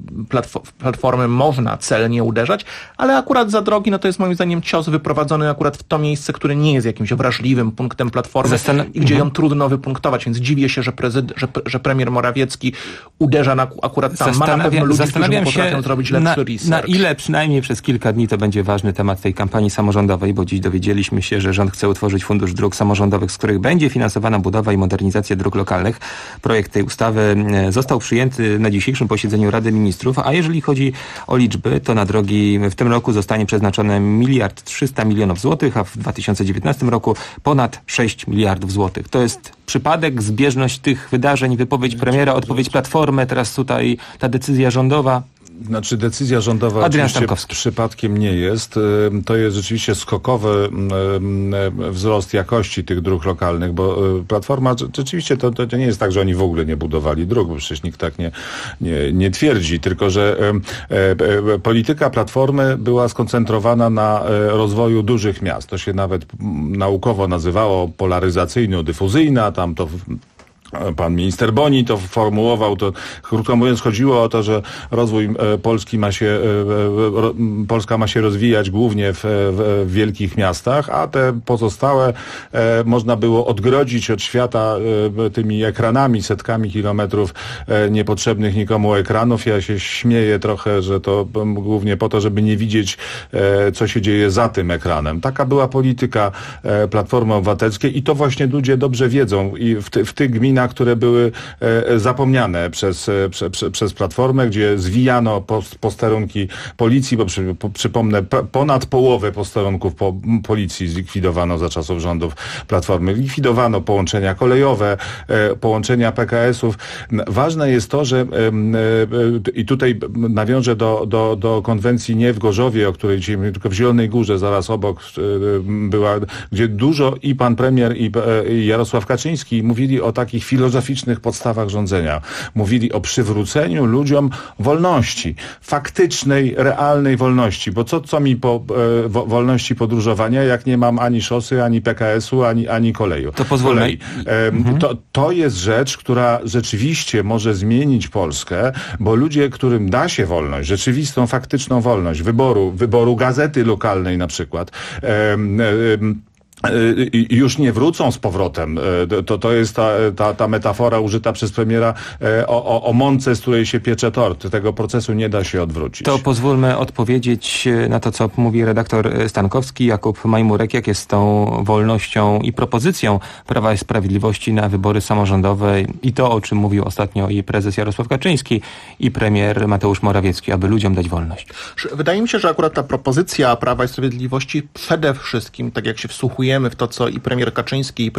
Platformy można celnie uderzać, ale akurat za drogi, to jest moim zdaniem cios wyprowadzony akurat w to miejsce, które nie jest jakimś wrażliwym punktem Platformy i gdzie ją trudno wypunktować, więc dziwię się, że premier Morawiecki uderza akurat tam. Ma na pewno ludzi, którzy potrafią zrobić lepszy research. Na ile przynajmniej przez kilka dni to będzie ważny temat tej kampanii samorządowej, bo dziś dowiedzieliśmy się, że rząd chce utworzyć Fundusz Dróg Samorządowych, z których będzie finansowana budowa i modernizacja dróg lokalnych. Projekt tej ustawy został przyjęty na dzisiejszym posiedzeniu Rady Ministrów, a jeżeli chodzi o liczby, to na drogi w tym roku zostanie przeznaczone 1 300 000 000 złotych, a w 2019 roku ponad 6 miliardów złotych. To jest przypadek, zbieżność tych wydarzeń, wypowiedź premiera, odpowiedź Platformy, teraz tutaj ta decyzja rządowa. Znaczy decyzja rządowa oczywiście przypadkiem nie jest. To jest rzeczywiście skokowy wzrost jakości tych dróg lokalnych, bo Platforma rzeczywiście to nie jest tak, że oni w ogóle nie budowali dróg, bo przecież nikt tak nie twierdzi, tylko że polityka Platformy była skoncentrowana na rozwoju dużych miast. To się nawet naukowo nazywało polaryzacyjno-dyfuzyjna, tam to pan minister Boni to formułował, to krótko mówiąc chodziło o to, że rozwój Polska ma się rozwijać głównie w wielkich miastach, a te pozostałe można było odgrodzić od świata tymi ekranami, setkami kilometrów niepotrzebnych nikomu ekranów. Ja się śmieję trochę, że to głównie po to, żeby nie widzieć, co się dzieje za tym ekranem. Taka była polityka Platformy Obywatelskiej i to właśnie ludzie dobrze wiedzą i w tych gminach, które były zapomniane przez Platformę, gdzie zwijano posterunki policji, bo przypomnę, ponad połowę posterunków policji zlikwidowano za czasów rządów Platformy. Likwidowano połączenia kolejowe, połączenia PKS-ów. Ważne jest to, że i tutaj nawiążę do konwencji nie w Gorzowie, o której dzisiaj mówimy, tylko w Zielonej Górze, zaraz obok była, gdzie dużo i pan premier i Jarosław Kaczyński mówili o takich filozoficznych podstawach rządzenia. Mówili o przywróceniu ludziom wolności, faktycznej, realnej wolności, bo co mi po wolności podróżowania, jak nie mam ani szosy, ani PKS-u, ani koleju. To pozwolę. To jest rzecz, która rzeczywiście może zmienić Polskę, bo ludzie, którym da się wolność, rzeczywistą, faktyczną wolność wyboru gazety lokalnej na przykład, już nie wrócą z powrotem. To jest ta metafora użyta przez premiera o mące, z której się piecze tort. Tego procesu nie da się odwrócić. To pozwólmy odpowiedzieć na to, co mówi redaktor Stankowski, Jakub Majmurek, jak jest z tą wolnością i propozycją Prawa i Sprawiedliwości na wybory samorządowe i to, o czym mówił ostatnio i prezes Jarosław Kaczyński i premier Mateusz Morawiecki, aby ludziom dać wolność. Wydaje mi się, że akurat ta propozycja Prawa i Sprawiedliwości przede wszystkim, tak jak się wsłuchujemy w to, co i premier Kaczyński,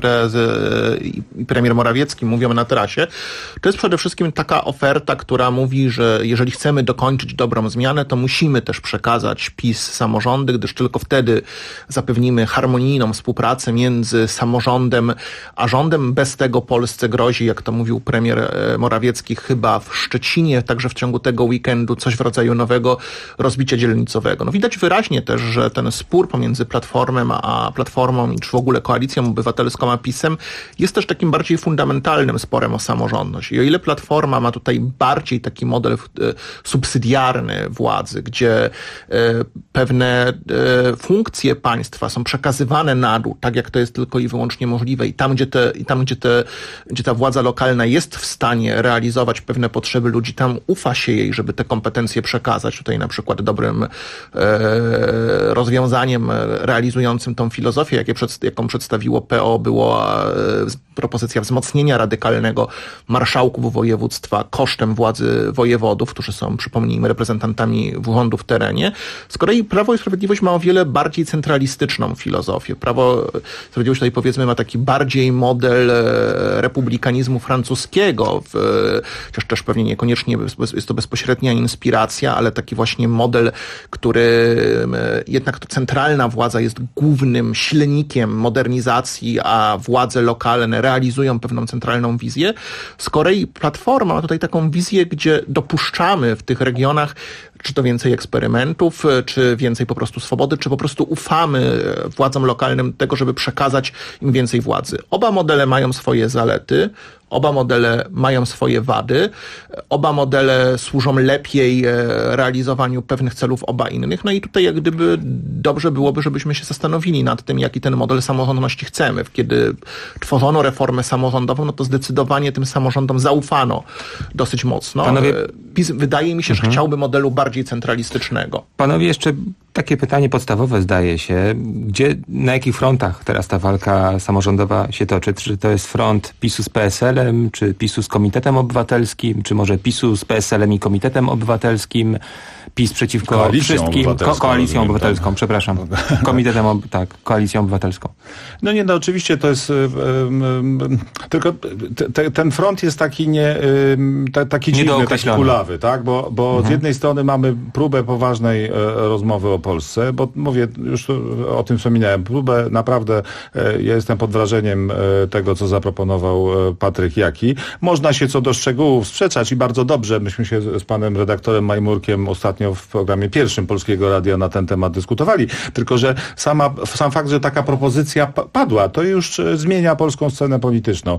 i premier Morawiecki mówią na trasie, to jest przede wszystkim taka oferta, która mówi, że jeżeli chcemy dokończyć dobrą zmianę, to musimy też przekazać PiS samorządy, gdyż tylko wtedy zapewnimy harmonijną współpracę między samorządem a rządem. Bez tego Polsce grozi, jak to mówił premier Morawiecki chyba w Szczecinie, także w ciągu tego weekendu, coś w rodzaju nowego rozbicia dzielnicowego. No widać wyraźnie też, że ten spór pomiędzy Platformą czy w ogóle Koalicją Obywatelską a PiS-em jest też takim bardziej fundamentalnym sporem o samorządność. I o ile Platforma ma tutaj bardziej taki model subsydiarny władzy, gdzie pewne funkcje państwa są przekazywane na dół, tak jak to jest tylko i wyłącznie możliwe i tam, gdzie ta władza lokalna jest w stanie realizować pewne potrzeby ludzi, tam ufa się jej, żeby te kompetencje przekazać. Tutaj na przykład dobrym rozwiązaniem realizującym tą filozofię, jaką przedstawiło PO, była propozycja wzmocnienia radykalnego marszałków województwa kosztem władzy wojewodów, którzy są, przypomnijmy, reprezentantami rządu w terenie. Z kolei Prawo i Sprawiedliwość ma o wiele bardziej centralistyczną filozofię. Prawo i Sprawiedliwość tutaj, powiedzmy, ma taki bardziej model republikanizmu francuskiego, chociaż też pewnie niekoniecznie jest to bezpośrednia inspiracja, ale taki właśnie model, który jednak to centralna władza jest głównym silnikiem modernizacji, a władze lokalne realizują pewną centralną wizję. Z kolei Platforma ma tutaj taką wizję, gdzie dopuszczamy w tych regionach czy to więcej eksperymentów, czy więcej po prostu swobody, czy po prostu ufamy władzom lokalnym tego, żeby przekazać im więcej władzy. Oba modele mają swoje zalety, oba modele mają swoje wady, oba modele służą lepiej realizowaniu pewnych celów, oba innych. No i tutaj jak gdyby dobrze byłoby, żebyśmy się zastanowili nad tym, jaki ten model samorządności chcemy. Kiedy tworzono reformę samorządową, no to zdecydowanie tym samorządom zaufano dosyć mocno. Panowie, PiS wydaje mi się, że chciałby modelu bardziej centralistycznego. Panowie, jeszcze takie pytanie podstawowe zdaje się. Na jakich frontach teraz ta walka samorządowa się toczy? Czy to jest front PiS-u z PSL-em, czy PiS-u z Komitetem Obywatelskim, czy może PiS-u z PSL-em i Komitetem Obywatelskim? PiS przeciwko wszystkim. Koalicją Obywatelską, tak. Przepraszam. Komitetem, Koalicją Obywatelską. No nie, no oczywiście to jest tylko ten front jest taki taki dziwny, taki kulawy, tak? Bo z jednej strony mamy próbę poważnej rozmowy o Polsce, bo mówię, już o tym wspominałem, próbę naprawdę, ja jestem pod wrażeniem tego, co zaproponował Patryk Jaki. Można się co do szczegółów sprzeczać i bardzo dobrze, myśmy się z panem redaktorem Majmurkiem ostatnio w programie pierwszym Polskiego Radia na ten temat dyskutowali, tylko że sam fakt, że taka propozycja padła, to już zmienia polską scenę polityczną.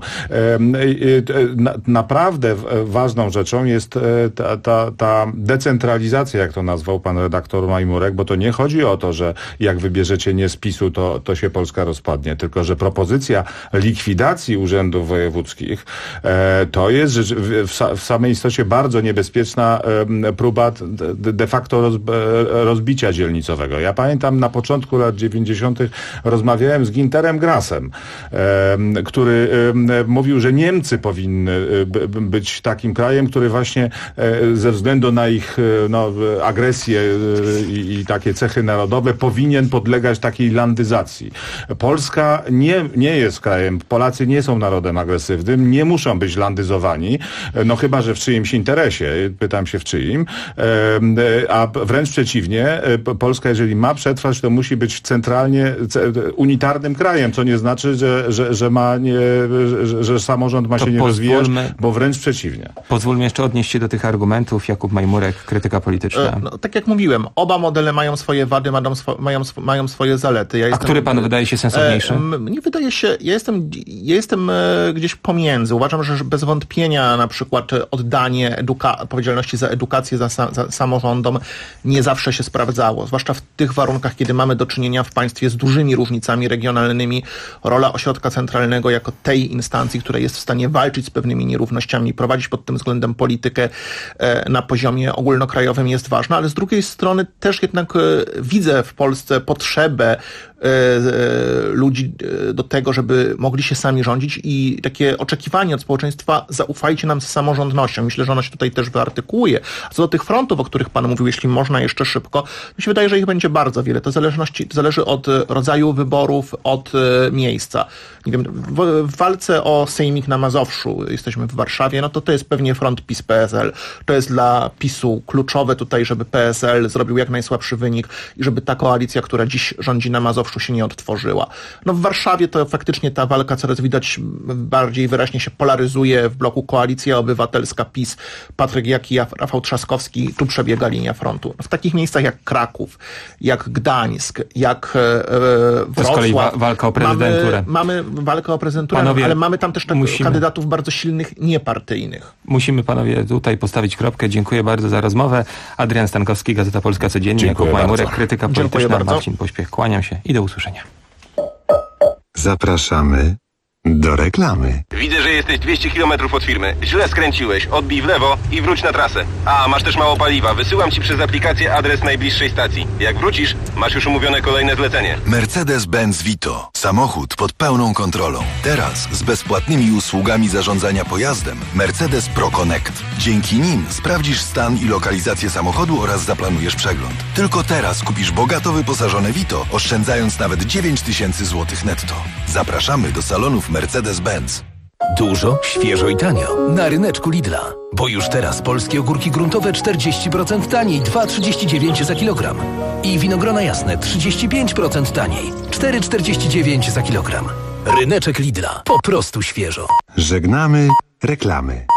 Naprawdę ważną rzeczą jest ta decentralizacja, jak to nazwał pan redaktor Majmurek, bo to nie chodzi o to, że jak wybierzecie nie z PiS-u, to się Polska rozpadnie, tylko że propozycja likwidacji urzędów wojewódzkich to jest w samej istocie bardzo niebezpieczna próba de facto rozbicia dzielnicowego. Ja pamiętam na początku lat 90. rozmawiałem z Ginterem Grassem, który mówił, że Niemcy powinny być takim krajem, który właśnie ze względu na ich agresję i takie cechy narodowe powinien podlegać takiej landyzacji. Polska nie jest krajem, Polacy nie są narodem agresywnym, nie muszą być landyzowani, no chyba, że w czyimś interesie, pytam się w czyim, a wręcz przeciwnie, Polska, jeżeli ma przetrwać, to musi być centralnie unitarnym krajem, co nie znaczy, że samorząd ma się nie rozwijać, bo wręcz przeciwnie. Pozwólmy jeszcze odnieść się do tych argumentów. Jakub Majmurek, krytyka polityczna. Tak jak mówiłem, oba modele mają mają swoje wady, mają swoje zalety. A który panu wydaje się sensowniejszy? Mnie wydaje się, ja jestem gdzieś pomiędzy. Uważam, że bez wątpienia na przykład oddanie odpowiedzialności za edukację za samorządom nie zawsze się sprawdzało. Zwłaszcza w tych warunkach, kiedy mamy do czynienia w państwie z dużymi różnicami regionalnymi. Rola ośrodka centralnego jako tej instancji, która jest w stanie walczyć z pewnymi nierównościami, prowadzić pod tym względem politykę na poziomie ogólnokrajowym jest ważna, ale z drugiej strony też jednak widzę w Polsce potrzebę ludzi do tego, żeby mogli się sami rządzić i takie oczekiwanie od społeczeństwa, zaufajcie nam z samorządnością. Myślę, że ono się tutaj też wyartykułuje. A co do tych frontów, o których pan mówił, jeśli można jeszcze szybko, mi się wydaje, że ich będzie bardzo wiele. To zależy od rodzaju wyborów, od miejsca. Nie wiem, w walce o sejmik na Mazowszu, jesteśmy w Warszawie, no to jest pewnie front PiS-PSL. To jest dla PiS-u kluczowe tutaj, żeby PSL zrobił jak najsłabszy wynik i żeby ta koalicja, która dziś rządzi na Mazowszu, się nie odtworzyła. No w Warszawie to faktycznie ta walka coraz widać bardziej wyraźnie się polaryzuje. W bloku Koalicja Obywatelska, PiS, Patryk Jaki, Rafał Trzaskowski, tu przebiega linia frontu. W takich miejscach jak Kraków, jak Gdańsk, jak Wrocław. To z kolei walka o prezydenturę. Mamy walkę o prezydenturę, panowie, ale mamy tam też kandydatów bardzo silnych, niepartyjnych. Musimy panowie tutaj postawić kropkę. Dziękuję bardzo za rozmowę. Adrian Stankowski, Gazeta Polska Codziennie, Jakub Majmurek, krytyka polityczna, Marcin Pośpiech. Kłaniam się i do usłyszenia. Zapraszamy do reklamy. Widzę, że jesteś 200 km od firmy. Źle skręciłeś. Odbij w lewo i wróć na trasę. A, masz też mało paliwa. Wysyłam ci przez aplikację adres najbliższej stacji. Jak wrócisz, masz już umówione kolejne zlecenie. Mercedes-Benz Vito. Samochód pod pełną kontrolą. Teraz z bezpłatnymi usługami zarządzania pojazdem Mercedes Pro Connect. Dzięki nim sprawdzisz stan i lokalizację samochodu oraz zaplanujesz przegląd. Tylko teraz kupisz bogato wyposażone Vito, oszczędzając nawet 9000 zł netto. Zapraszamy do salonów Mercedes-Benz. Dużo, świeżo i tanio. Na ryneczku Lidla. Bo już teraz polskie ogórki gruntowe 40% taniej, 2,39 za kilogram. I winogrona jasne 35% taniej, 4,49 za kilogram. Ryneczek Lidla. Po prostu świeżo. Żegnamy reklamy.